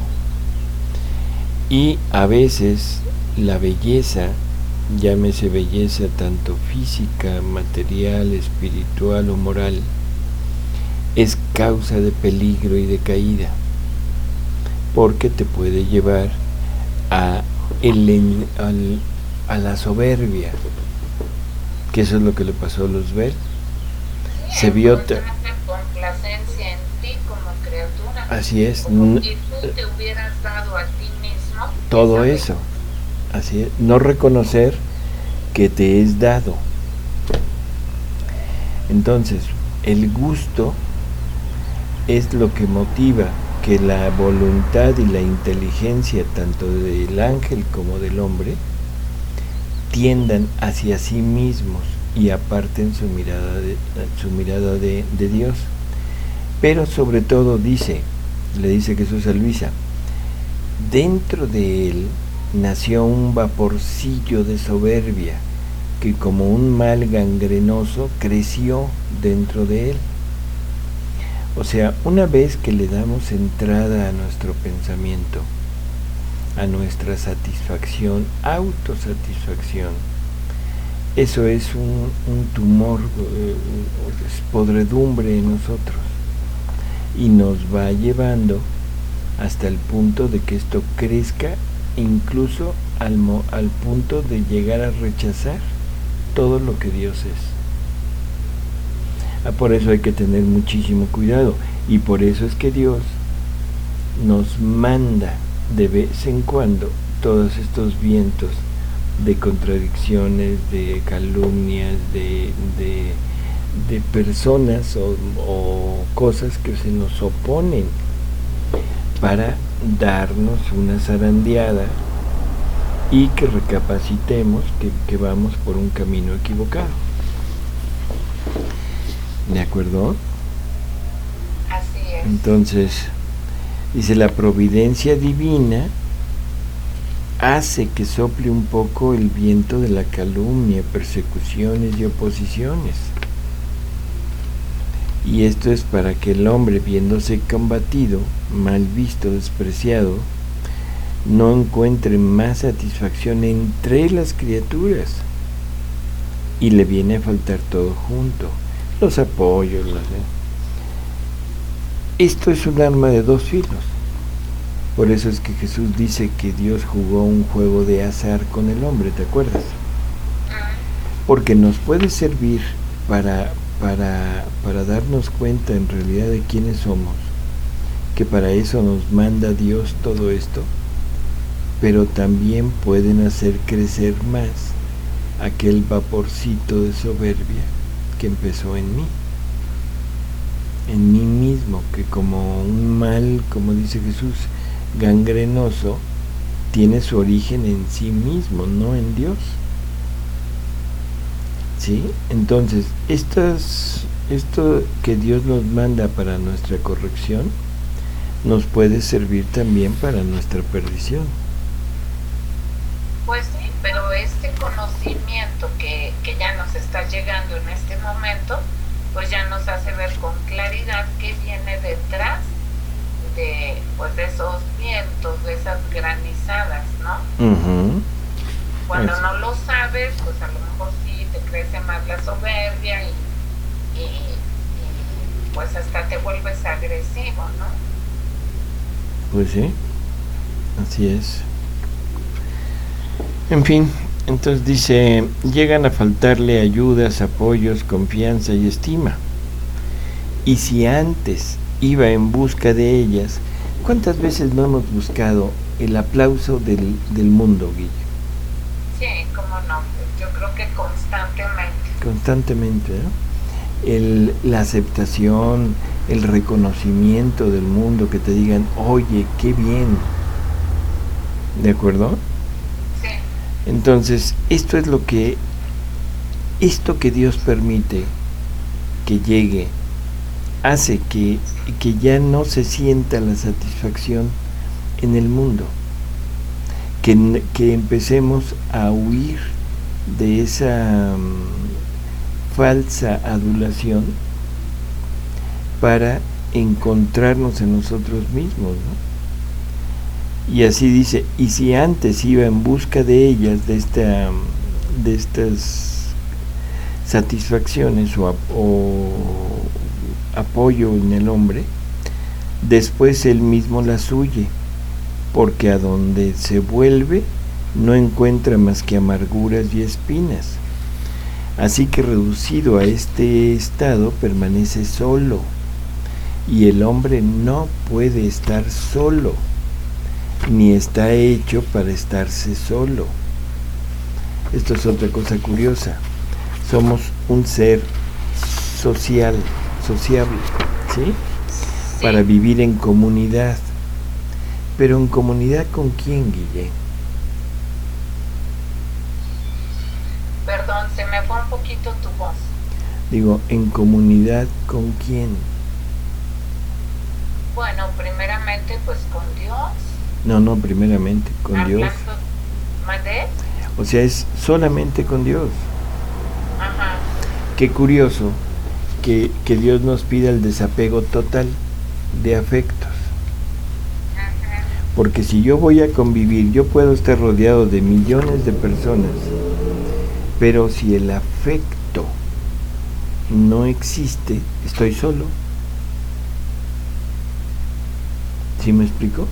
Y a veces la belleza, llámese belleza tanto física, material, espiritual o moral, es causa de peligro y de caída, porque te puede llevar a la soberbia, que eso es lo que le pasó a Luzbel. Se vio complacencia en ti como criatura. Así es. Como si tú te hubieras dado a ti mismo todo eso. Así es. No reconocer que te es dado. Entonces, el gusto es lo que motiva que la voluntad y la inteligencia tanto del ángel como del hombre tiendan hacia sí mismos y aparten su mirada de Dios. Pero sobre todo le dice Jesús a Luisa, dentro de él nació un vaporcillo de soberbia que como un mal gangrenoso creció dentro de él. O sea, una vez que le damos entrada a nuestro pensamiento, a nuestra satisfacción, autosatisfacción, eso es un tumor, es podredumbre en nosotros, y nos va llevando hasta el punto de que esto crezca, incluso al punto de llegar a rechazar todo lo que Dios es. Por eso hay que tener muchísimo cuidado, y por eso es que Dios nos manda de vez en cuando todos estos vientos de contradicciones, de calumnias, de personas o cosas que se nos oponen para darnos una zarandeada y que recapacitemos que vamos por un camino equivocado. ¿De acuerdo? Así es. Entonces, dice, la providencia divina hace que sople un poco el viento de la calumnia, persecuciones y oposiciones. Y esto es para que el hombre, viéndose combatido, mal visto, despreciado, no encuentre más satisfacción entre las criaturas y le viene a faltar todo junto, los apoyos, Esto es un arma de dos filos. Por eso es que Jesús dice que Dios jugó un juego de azar con el hombre, ¿te acuerdas? Porque nos puede servir para darnos cuenta en realidad de quiénes somos, que para eso nos manda Dios todo esto, pero también pueden hacer crecer más aquel vaporcito de soberbia que empezó en mí mismo, que como un mal, como dice Jesús, gangrenoso, tiene su origen en sí mismo, no en Dios. ¿Sí? Entonces, esto que Dios nos manda para nuestra corrección, nos puede servir también para nuestra perdición. Pues sí, pero este conocimiento que ya nos está llegando en este momento, pues ya nos hace ver con claridad qué viene detrás de esos vientos, de esas granizadas, ¿no? Uh-huh. Cuando no lo sabes, pues a lo mejor sí te crece más la soberbia y pues hasta te vuelves agresivo, ¿no? Pues sí, así es. En fin, entonces dice, llegan a faltarle ayudas, apoyos, confianza y estima. Y si antes iba en busca de ellas, ¿cuántas veces no hemos buscado el aplauso del mundo, Guille? Sí, cómo no, yo creo que constantemente. Constantemente, ¿no? La aceptación, el reconocimiento del mundo, que te digan, oye, qué bien. ¿De acuerdo? Sí. Entonces, esto que Dios permite que llegue, hace que ya no se sienta la satisfacción en el mundo, que empecemos a huir de esa falsa adulación para encontrarnos en nosotros mismos, ¿no? Y así dice, y si antes iba en busca de ellas, de estas satisfacciones o apoyo en el hombre, después él mismo las huye, porque a donde se vuelve no encuentra más que amarguras y espinas. Así que reducido a este estado permanece solo, y el hombre no puede estar solo, ni está hecho para estarse solo. Esto es otra cosa curiosa. Somos un ser sociable, ¿sí? Sí. Para vivir en comunidad. Pero ¿en comunidad con quién, Guille? Perdón, se me fue un poquito tu voz. Digo, ¿en comunidad con quién? Bueno, primeramente pues con Dios. No, primeramente con Dios. ¿Mandé? O sea, es solamente con Dios. Ajá. Qué curioso que Dios nos pida el desapego total de afectos. Ajá. Porque si yo voy a convivir, yo puedo estar rodeado de millones de personas, pero si el afecto no existe, estoy solo. ¿Sí me explico?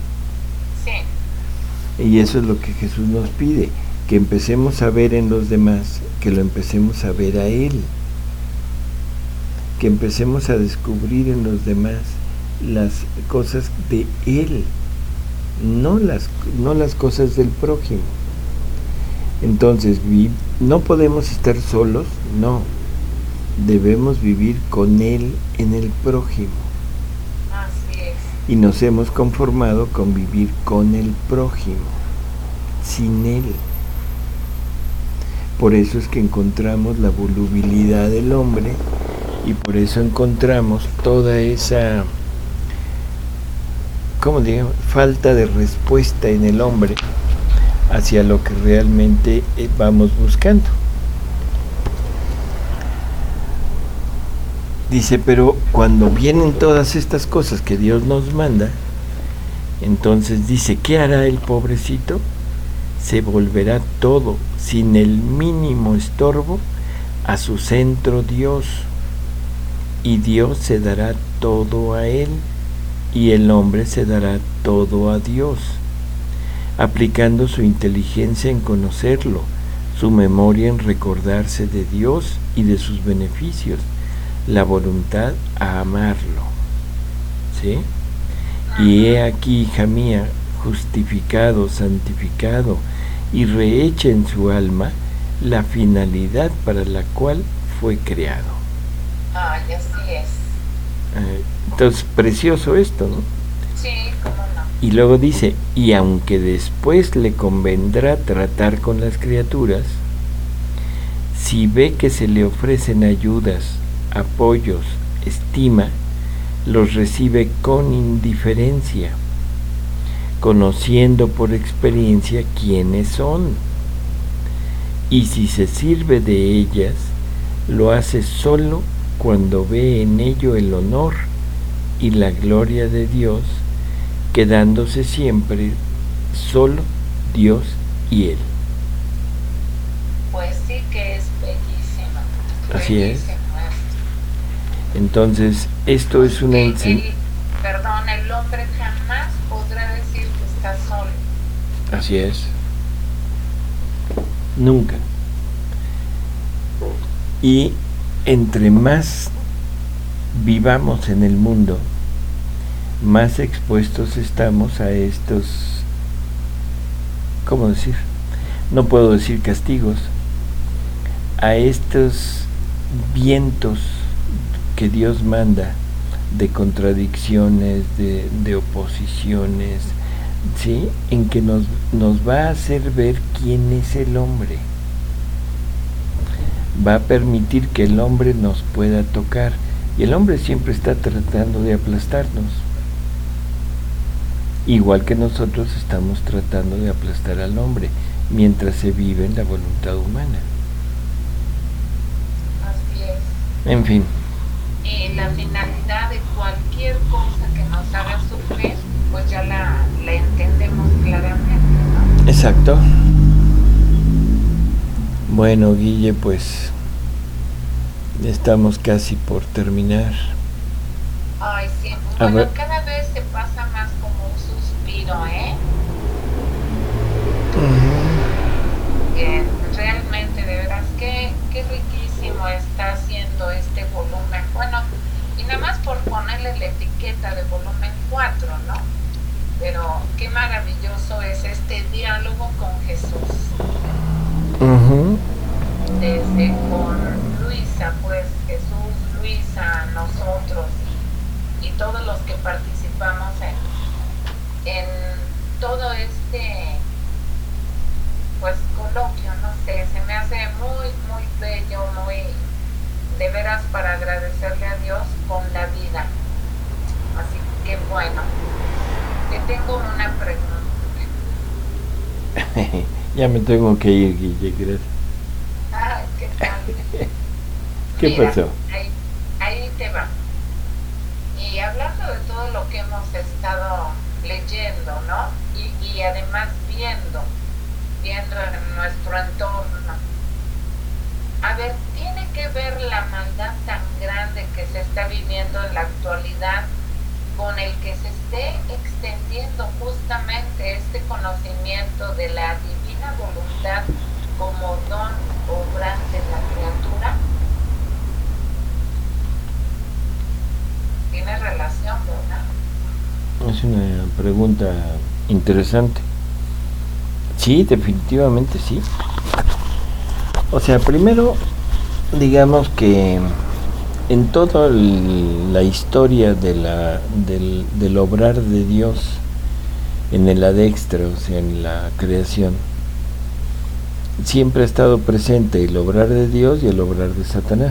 Sí. Y eso es lo que Jesús nos pide, que empecemos a ver en los demás, que lo empecemos a ver a Él, que empecemos a descubrir en los demás las cosas de Él, no las cosas del prójimo. Entonces, no podemos estar solos, no. Debemos vivir con Él en el prójimo. Así es. Y nos hemos conformado con vivir con el prójimo, sin Él. Por eso es que encontramos la volubilidad del hombre y por eso encontramos toda esa, ¿cómo digo?, falta de respuesta en el hombre hacia lo que realmente vamos buscando. Dice, pero cuando vienen todas estas cosas que Dios nos manda, entonces dice, ¿qué hará el pobrecito? Se volverá todo, sin el mínimo estorbo, a su centro Dios, y Dios se dará todo a él, y el hombre se dará todo a Dios, aplicando su inteligencia en conocerlo, su memoria en recordarse de Dios y de sus beneficios, la voluntad a amarlo. ¿Sí? Y he aquí, hija mía, justificado, santificado y rehecha en su alma la finalidad para la cual fue creado. Ay, así es. Entonces, precioso esto, ¿no? Sí, cómo no. Y luego dice, y aunque después le convendrá tratar con las criaturas, si ve que se le ofrecen ayudas, apoyos, estima, los recibe con indiferencia, conociendo por experiencia quiénes son, y si se sirve de ellas, lo hace solo cuando ve en ello el honor y la gloria de Dios, quedándose siempre solo Dios y Él. Pues sí que es bellísimo. Así es. Entonces, esto es una enseñanza. Perdón, el hombre jamás podrá decir que está solo. Así es. Nunca. Y entre más vivamos en el mundo, más expuestos estamos a estos, ¿cómo decir? No puedo decir castigos, a estos vientos que Dios manda de contradicciones, de oposiciones, ¿sí? En que nos va a hacer ver quién es el hombre. Va a permitir que el hombre nos pueda tocar. Y el hombre siempre está tratando de aplastarnos. Igual que nosotros estamos tratando de aplastar al hombre, mientras se vive en la voluntad humana. Así es. En fin. Y la finalidad de cualquier cosa que nos haga sufrir, pues ya la entendemos claramente, ¿no? Exacto. Bueno, Guille, pues estamos casi por terminar. Ay, sí. Bueno, cada vez se pasa más como un suspiro, ¿eh? Realmente, de veras, qué riquísimo está haciendo este volumen. Bueno, y nada más por ponerle la etiqueta de volumen 4, ¿no? Pero qué maravilloso es este diálogo con Jesús. Desde con Luisa, pues Jesús, Luisa, nosotros y todos los que participamos en todo este, pues, coloquio, no sé, se me hace muy, muy bello, muy, de veras, para agradecerle a Dios con la vida. Así que bueno, te tengo una pregunta. Ya me tengo que ir, Guille, gracias. Ay, ¿qué tal? ¿Qué Mira, pasó? Ahí te va. Y hablando de todo lo que hemos estado leyendo, ¿no? Y además viendo en nuestro entorno. A ver, ¿tiene que ver la maldad tan grande que se está viviendo en la actualidad con el que se esté extendiendo justamente este conocimiento de la divina voluntad como don obrante en la criatura? tiene relación, ¿verdad? Es una pregunta interesante. Sí, definitivamente sí. O sea, primero, digamos que en toda la historia del obrar de Dios en el adextra, o sea, en la creación, siempre ha estado presente el obrar de Dios y el obrar de Satanás.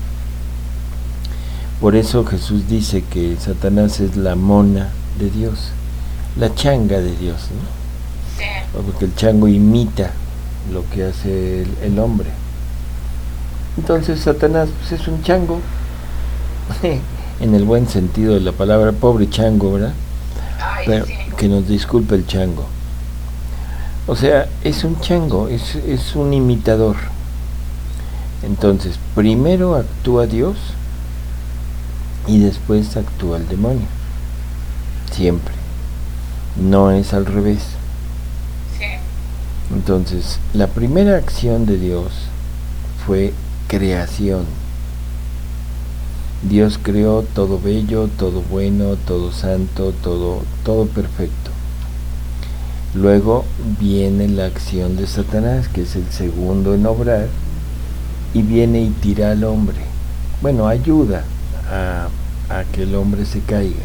Por eso Jesús dice que Satanás es la mona de Dios, la changa de Dios, ¿no? Sí. Porque el chango imita lo que hace el hombre. Entonces Satanás pues, es un chango, en el buen sentido de la palabra, pobre chango, ¿verdad? Ay, Pero sí. que nos disculpe el chango. O sea, es un chango, es un imitador. Entonces, primero actúa Dios y después actúa el demonio. Siempre. No es al revés. Sí. Entonces, la primera acción de Dios fue creación. Dios creó todo bello, todo bueno, todo santo, todo perfecto. Luego viene la acción de Satanás, que es el segundo en obrar, y viene y tira al hombre. Bueno, ayuda a que el hombre se caiga.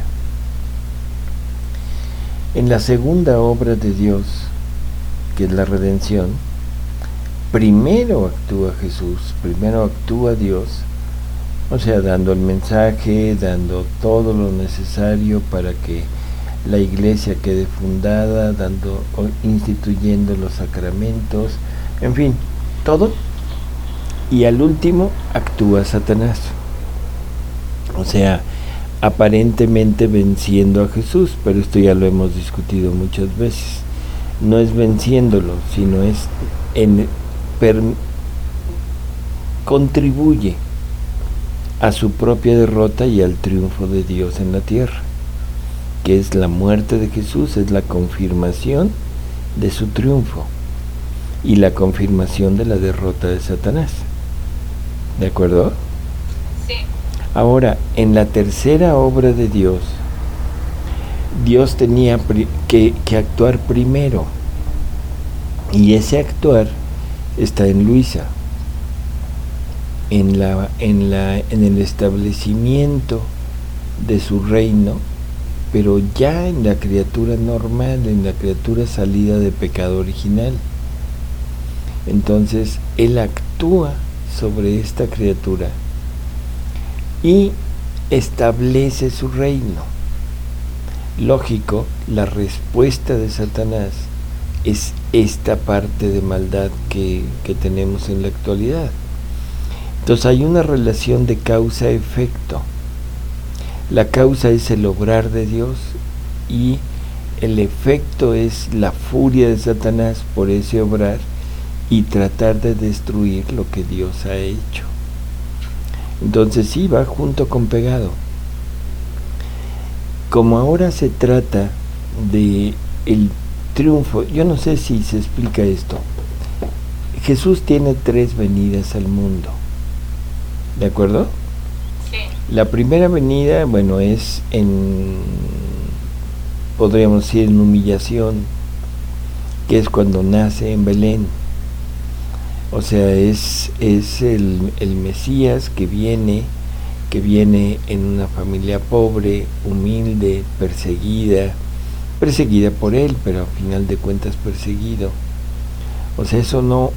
En la segunda obra de Dios, que es la redención, primero actúa Jesús, primero actúa Dios, o sea, dando el mensaje, dando todo lo necesario para que la iglesia quede fundada, instituyendo los sacramentos, en fin, todo. Y al último actúa Satanás, o sea, aparentemente venciendo a Jesús, pero esto ya lo hemos discutido muchas veces. No es venciéndolo, sino es contribuye a su propia derrota y al triunfo de Dios en la tierra, que es la muerte de Jesús, es la confirmación de su triunfo y la confirmación de la derrota de Satanás. ¿De acuerdo? Sí. Ahora, en la tercera obra de Dios, Dios tenía que actuar primero, y ese actuar está en Luisa, en el establecimiento de su reino, pero ya en la criatura normal, en la criatura salida de pecado original. Entonces Él actúa sobre esta criatura y establece su reino. Lógico, la respuesta de Satanás es esta parte de maldad que tenemos en la actualidad. Entonces hay una relación de causa-efecto. La causa es el obrar de Dios y el efecto es la furia de Satanás por ese obrar y tratar de destruir lo que Dios ha hecho. Entonces sí, va junto con pegado. Como ahora se trata de el triunfo, yo no sé si se explica esto. Jesús tiene 3 venidas al mundo. ¿De acuerdo? Sí. La primera venida, bueno, es podríamos decir, en humillación, que es cuando nace en Belén. O sea, es el Mesías que viene en una familia pobre, humilde, perseguida por él, pero a final de cuentas perseguido. O sea, eso no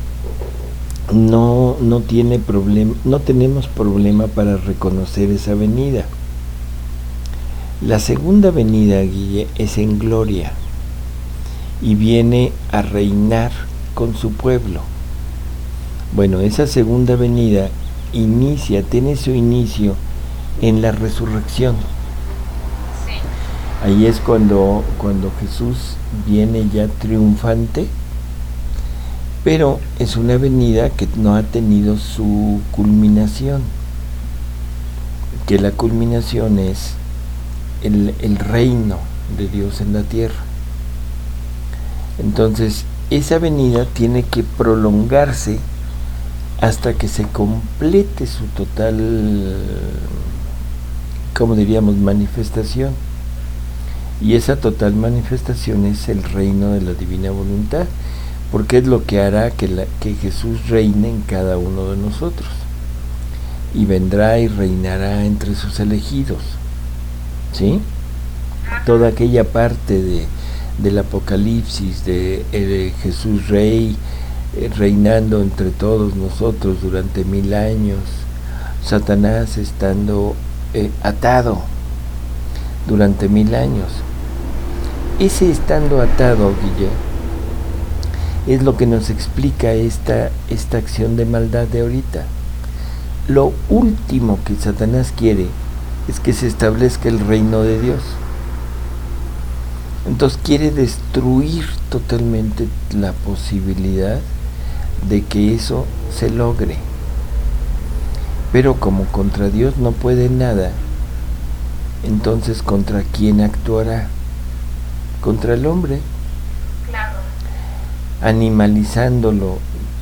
tiene problema, no tenemos problema para reconocer esa venida. La segunda venida, Guille, es en gloria y viene a reinar con su pueblo. Bueno, esa segunda venida tiene su inicio en la resurrección. Sí. Ahí es cuando Jesús viene ya triunfante, pero es una venida que no ha tenido su culminación, que la culminación es el reino de Dios en la tierra. Entonces, esa venida tiene que prolongarse hasta que se complete su total como diríamos, manifestación. Y esa total manifestación es el reino de la divina voluntad, porque es lo que hará que Jesús reine en cada uno de nosotros. Y vendrá y reinará entre sus elegidos. ¿Sí? Toda aquella parte del Apocalipsis, de Jesús Rey, reinando entre todos nosotros durante 1000 años, Satanás estando atado durante 1000 años. Ese estando atado, Guille, es lo que nos explica esta acción de maldad de ahorita. Lo último que Satanás quiere es que se establezca el reino de Dios. Entonces quiere destruir totalmente la posibilidad de que eso se logre. Pero como contra Dios no puede nada, entonces ¿contra quién actuará? Contra el hombre. Claro. Animalizándolo,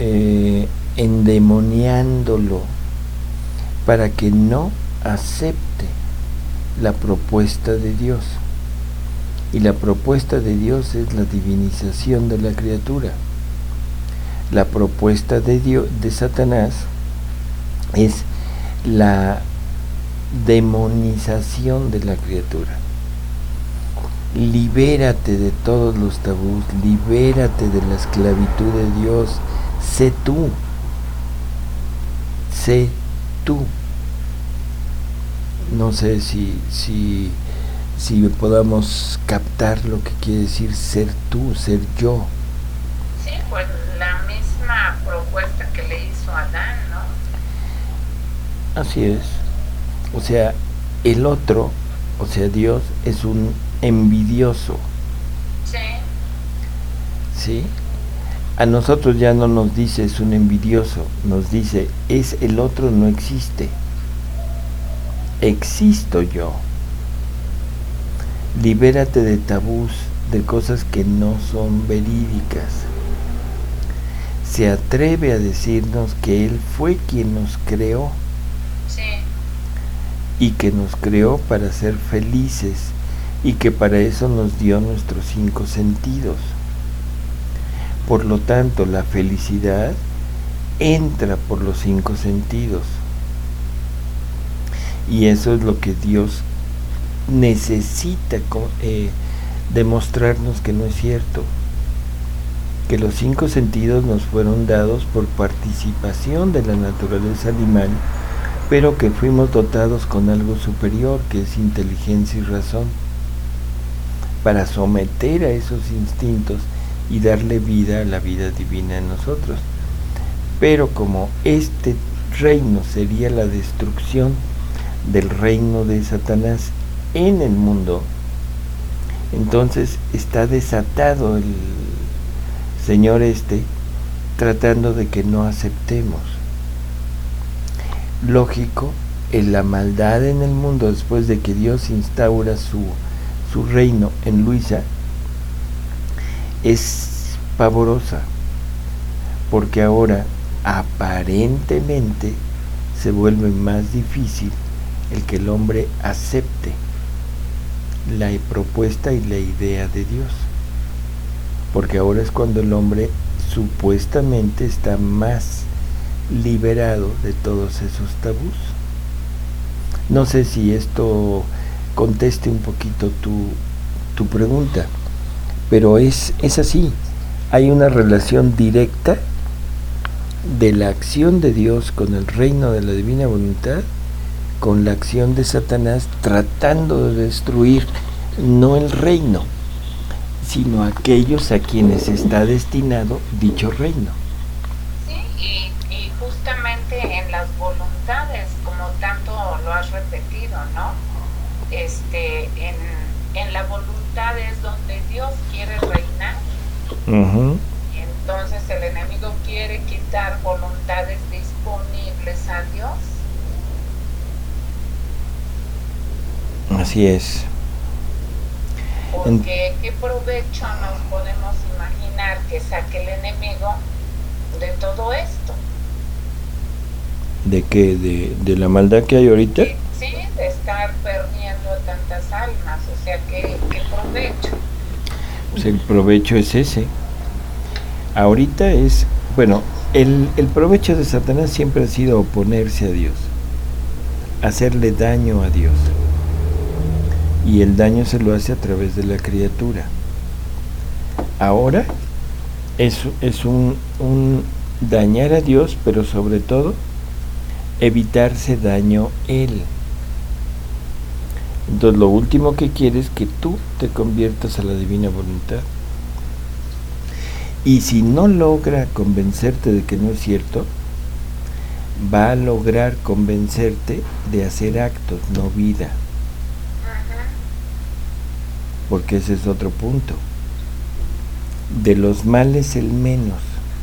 endemoniándolo, para que no acepte la propuesta de Dios. Y la propuesta de Dios es la divinización de la criatura. La propuesta de Satanás es la demonización de la criatura. Libérate de todos los tabús, libérate de la esclavitud de Dios, sé tú. No sé si podamos captar lo que quiere decir ser tú, ser yo. Sí, pues la misma propuesta que le hizo Adán, ¿no? Así es. O sea, el otro, o sea, Dios es un envidioso. Sí. ¿Sí? A nosotros ya no nos dice es un envidioso, nos dice es el otro, no existe. Existo yo. Libérate de tabús, de cosas que no son verídicas. Se atreve a decirnos que Él fue quien nos creó. Sí. Y que nos creó para ser felices y que para eso nos dio nuestros 5 sentidos. Por lo tanto, la felicidad entra por los 5 sentidos. Y eso es lo que Dios necesita demostrarnos que no es cierto. Que los 5 sentidos nos fueron dados por participación de la naturaleza animal, pero que fuimos dotados con algo superior, que es inteligencia y razón, para someter a esos instintos y darle vida a la vida divina en nosotros. Pero como este reino sería la destrucción del reino de Satanás en el mundo, entonces está desatado el Señor tratando de que no aceptemos. Lógico, en la maldad en el mundo después de que Dios instaura su reino en Luisa es pavorosa, porque ahora aparentemente se vuelve más difícil el que el hombre acepte la propuesta y la idea de Dios, porque ahora es cuando el hombre supuestamente está más liberado de todos esos tabús. No sé si esto conteste un poquito tu pregunta, pero es así. Hay una relación directa de la acción de Dios con el reino de la divina voluntad, con la acción de Satanás tratando de destruir no el reino, sino aquellos a quienes está destinado dicho reino. Sí, y justamente en las voluntades, como tanto lo has repetido, ¿no? En la voluntad es donde Dios quiere reinar. Uh-huh. Entonces el enemigo quiere quitar voluntades disponibles a Dios. Así es. Porque ¿qué provecho nos podemos imaginar que saque el enemigo de todo esto? ¿De qué? ¿De la maldad que hay ahorita? Sí, estar perdiendo tantas almas, o sea, ¿qué provecho? Pues el provecho es ese. Ahorita es, bueno, el provecho de Satanás siempre ha sido oponerse a Dios, hacerle daño a Dios. Y el daño se lo hace a través de la criatura. Ahora es un dañar a Dios, pero sobre todo evitarse daño él. Entonces lo último que quiere es que tú te conviertas a la divina voluntad. Y si no logra convencerte de que no es cierto, va a lograr convencerte de hacer actos, no vida. Porque ese es otro punto. De los males el menos.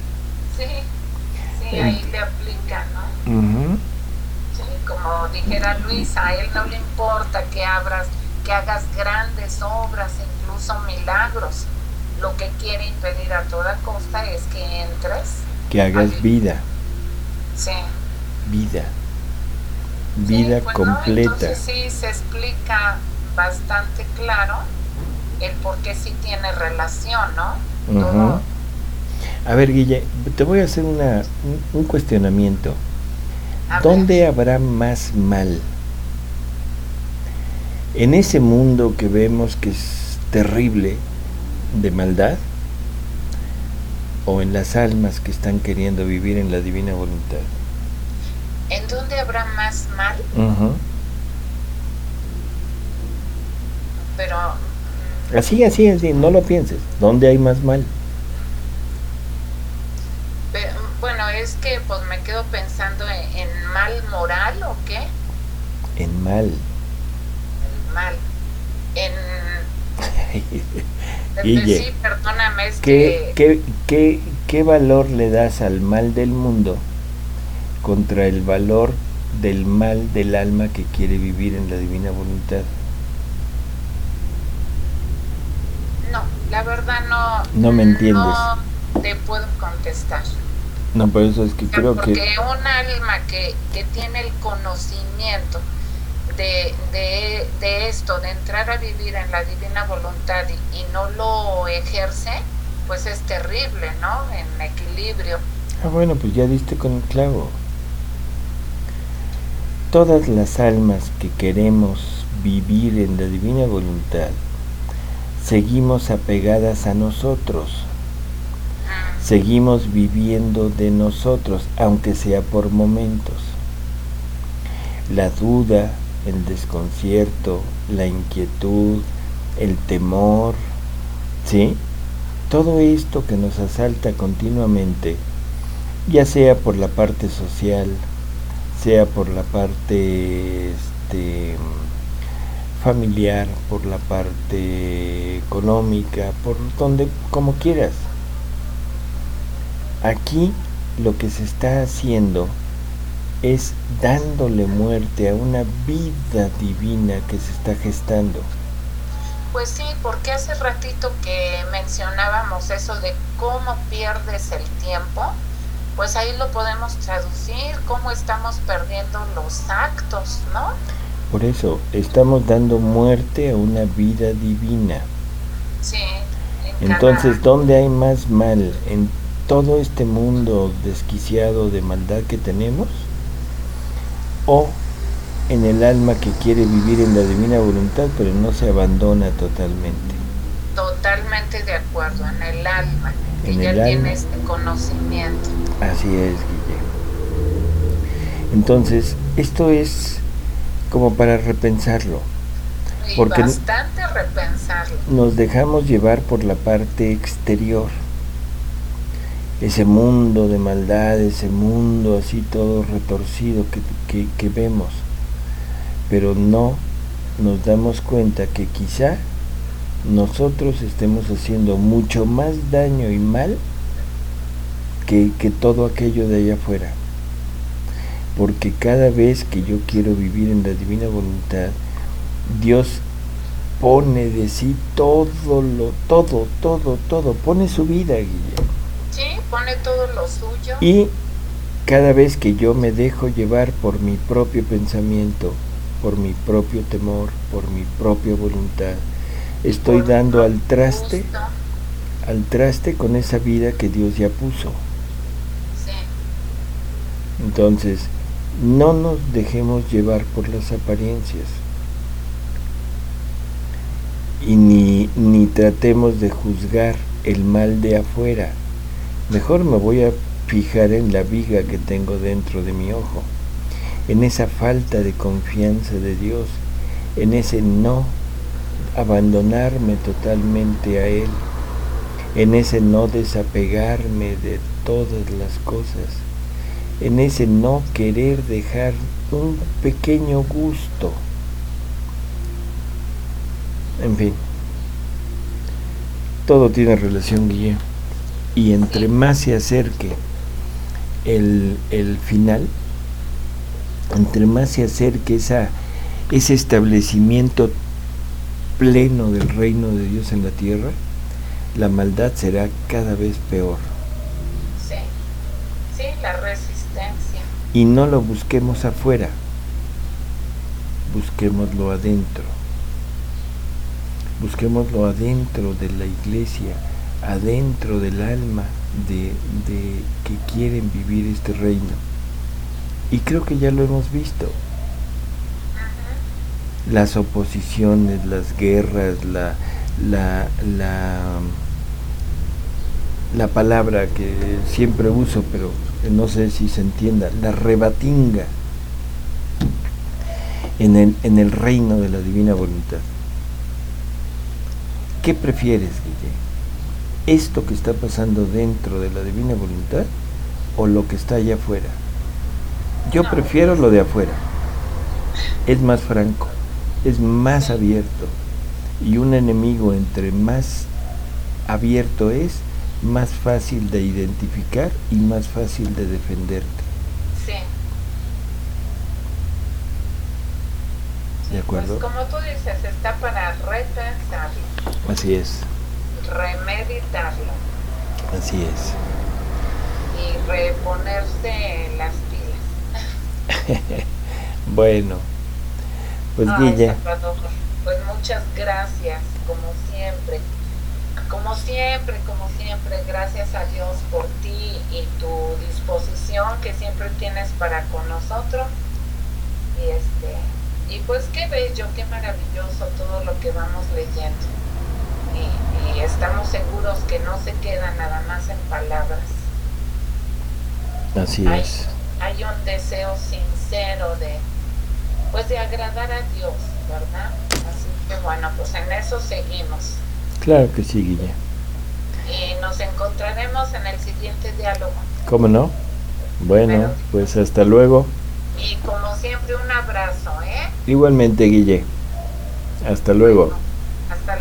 Sí, ahí le aplica, ¿no? Sí, como dijera Luis, a él no le importa que hagas grandes obras, incluso milagros. Lo que quiere impedir a toda costa es que entres. Que hagas vida. Sí. Vida sí, completa. Entonces sí se explica bastante claro el por qué sí tiene relación, ¿no? Todo. A ver, Guille, te voy a hacer un cuestionamiento. ¿Dónde habrá más mal? ¿En ese mundo que vemos que es terrible de maldad? ¿O en las almas que están queriendo vivir en la divina voluntad? ¿En dónde habrá más mal? Pero... Así, no lo pienses. ¿Dónde hay más mal? Bueno, es que pues me quedo pensando en mal moral, ¿o qué? En mal. El mal. Guille, sí, perdóname, es ¿qué valor le das al mal del mundo contra el valor del mal del alma que quiere vivir en la divina voluntad? No, la verdad no me entiendes. No te puedo contestar. No, por eso es que creo porque un alma que tiene el conocimiento de esto, de entrar a vivir en la divina voluntad y no lo ejerce, pues es terrible, ¿no? En equilibrio. Bueno, pues ya diste con el clavo. Todas las almas que queremos vivir en la divina voluntad seguimos apegadas a nosotros. Seguimos viviendo de nosotros, aunque sea por momentos. La duda, el desconcierto, la inquietud, el temor, ¿sí? Todo esto que nos asalta continuamente, ya sea por la parte social, sea por la parte familiar, por la parte económica, por donde, como quieras. Aquí lo que se está haciendo es dándole muerte a una vida divina que se está gestando. Pues sí, porque hace ratito que mencionábamos eso de cómo pierdes el tiempo, pues ahí lo podemos traducir, cómo estamos perdiendo los actos, ¿no? Por eso, estamos dando muerte a una vida divina. Sí. Entonces, ¿dónde hay más mal? ¿En todo este mundo desquiciado de maldad que tenemos? ¿O en el alma que quiere vivir en la divina voluntad, pero no se abandona totalmente? Totalmente de acuerdo, en el alma, que ya tiene este conocimiento. Así es, Guille. Entonces, esto es como para repensarlo. Y porque bastante repensarlo. Nos dejamos llevar por la parte exterior. Ese mundo de maldad, ese mundo así todo retorcido que vemos. Pero no nos damos cuenta que quizá nosotros estemos haciendo mucho más daño y mal que todo aquello de allá afuera. Porque cada vez que yo quiero vivir en la divina voluntad, Dios pone de sí todo, pone su vida, Guille. Sí, pone todo lo suyo. Y cada vez que yo me dejo llevar por mi propio pensamiento por mi propio temor, por mi propia voluntad. Estoy dando al traste con esa vida que Dios ya puso. Sí. Entonces, no nos dejemos llevar por las apariencias y ni tratemos de juzgar el mal de afuera. Mejor me voy a fijar en la viga que tengo dentro de mi ojo, en esa falta de confianza de Dios, en ese no abandonarme totalmente a Él, en ese no desapegarme de todas las cosas, en ese no querer dejar un pequeño gusto. En fin, todo tiene relación, Guille, y entre más se acerque el final, entre más se acerque ese establecimiento pleno del reino de Dios en la tierra, la maldad será cada vez peor. Sí, sí, la resistencia. Y no lo busquemos afuera, busquémoslo adentro. Busquémoslo adentro de la iglesia, adentro del alma de que quieren vivir este reino. Y creo que ya lo hemos visto. Las oposiciones, las guerras, la palabra que siempre uso, pero no sé si se entienda, la rebatinga en el reino de la divina voluntad. ¿Qué prefieres, Guille? ¿Esto que está pasando dentro de la divina voluntad o lo que está allá afuera? Yo prefiero lo de afuera. Es más franco, es más abierto. Y un enemigo, entre más abierto es, más fácil de identificar y más fácil de defenderte. Sí. ¿De acuerdo? Pues como tú dices, está para repensarlo. Así es. Remeditarlo. Así es. Y reponerse las pilas. Bueno, pues Guille. Salvador, pues muchas gracias, como siempre, gracias a Dios por ti y tu disposición que siempre tienes para con nosotros. Y pues qué bello, qué maravilloso todo lo que vamos leyendo. Y estamos seguros que no se queda nada más en palabras. Así es. Hay un deseo sincero de agradar a Dios, ¿verdad? Así que bueno, pues en eso seguimos. Claro que sí, Guille. Y nos encontraremos en el siguiente diálogo. ¿Cómo no? Bueno, pues hasta luego. Y como siempre, un abrazo, ¿eh? Igualmente, Guille. Hasta luego. Hasta luego.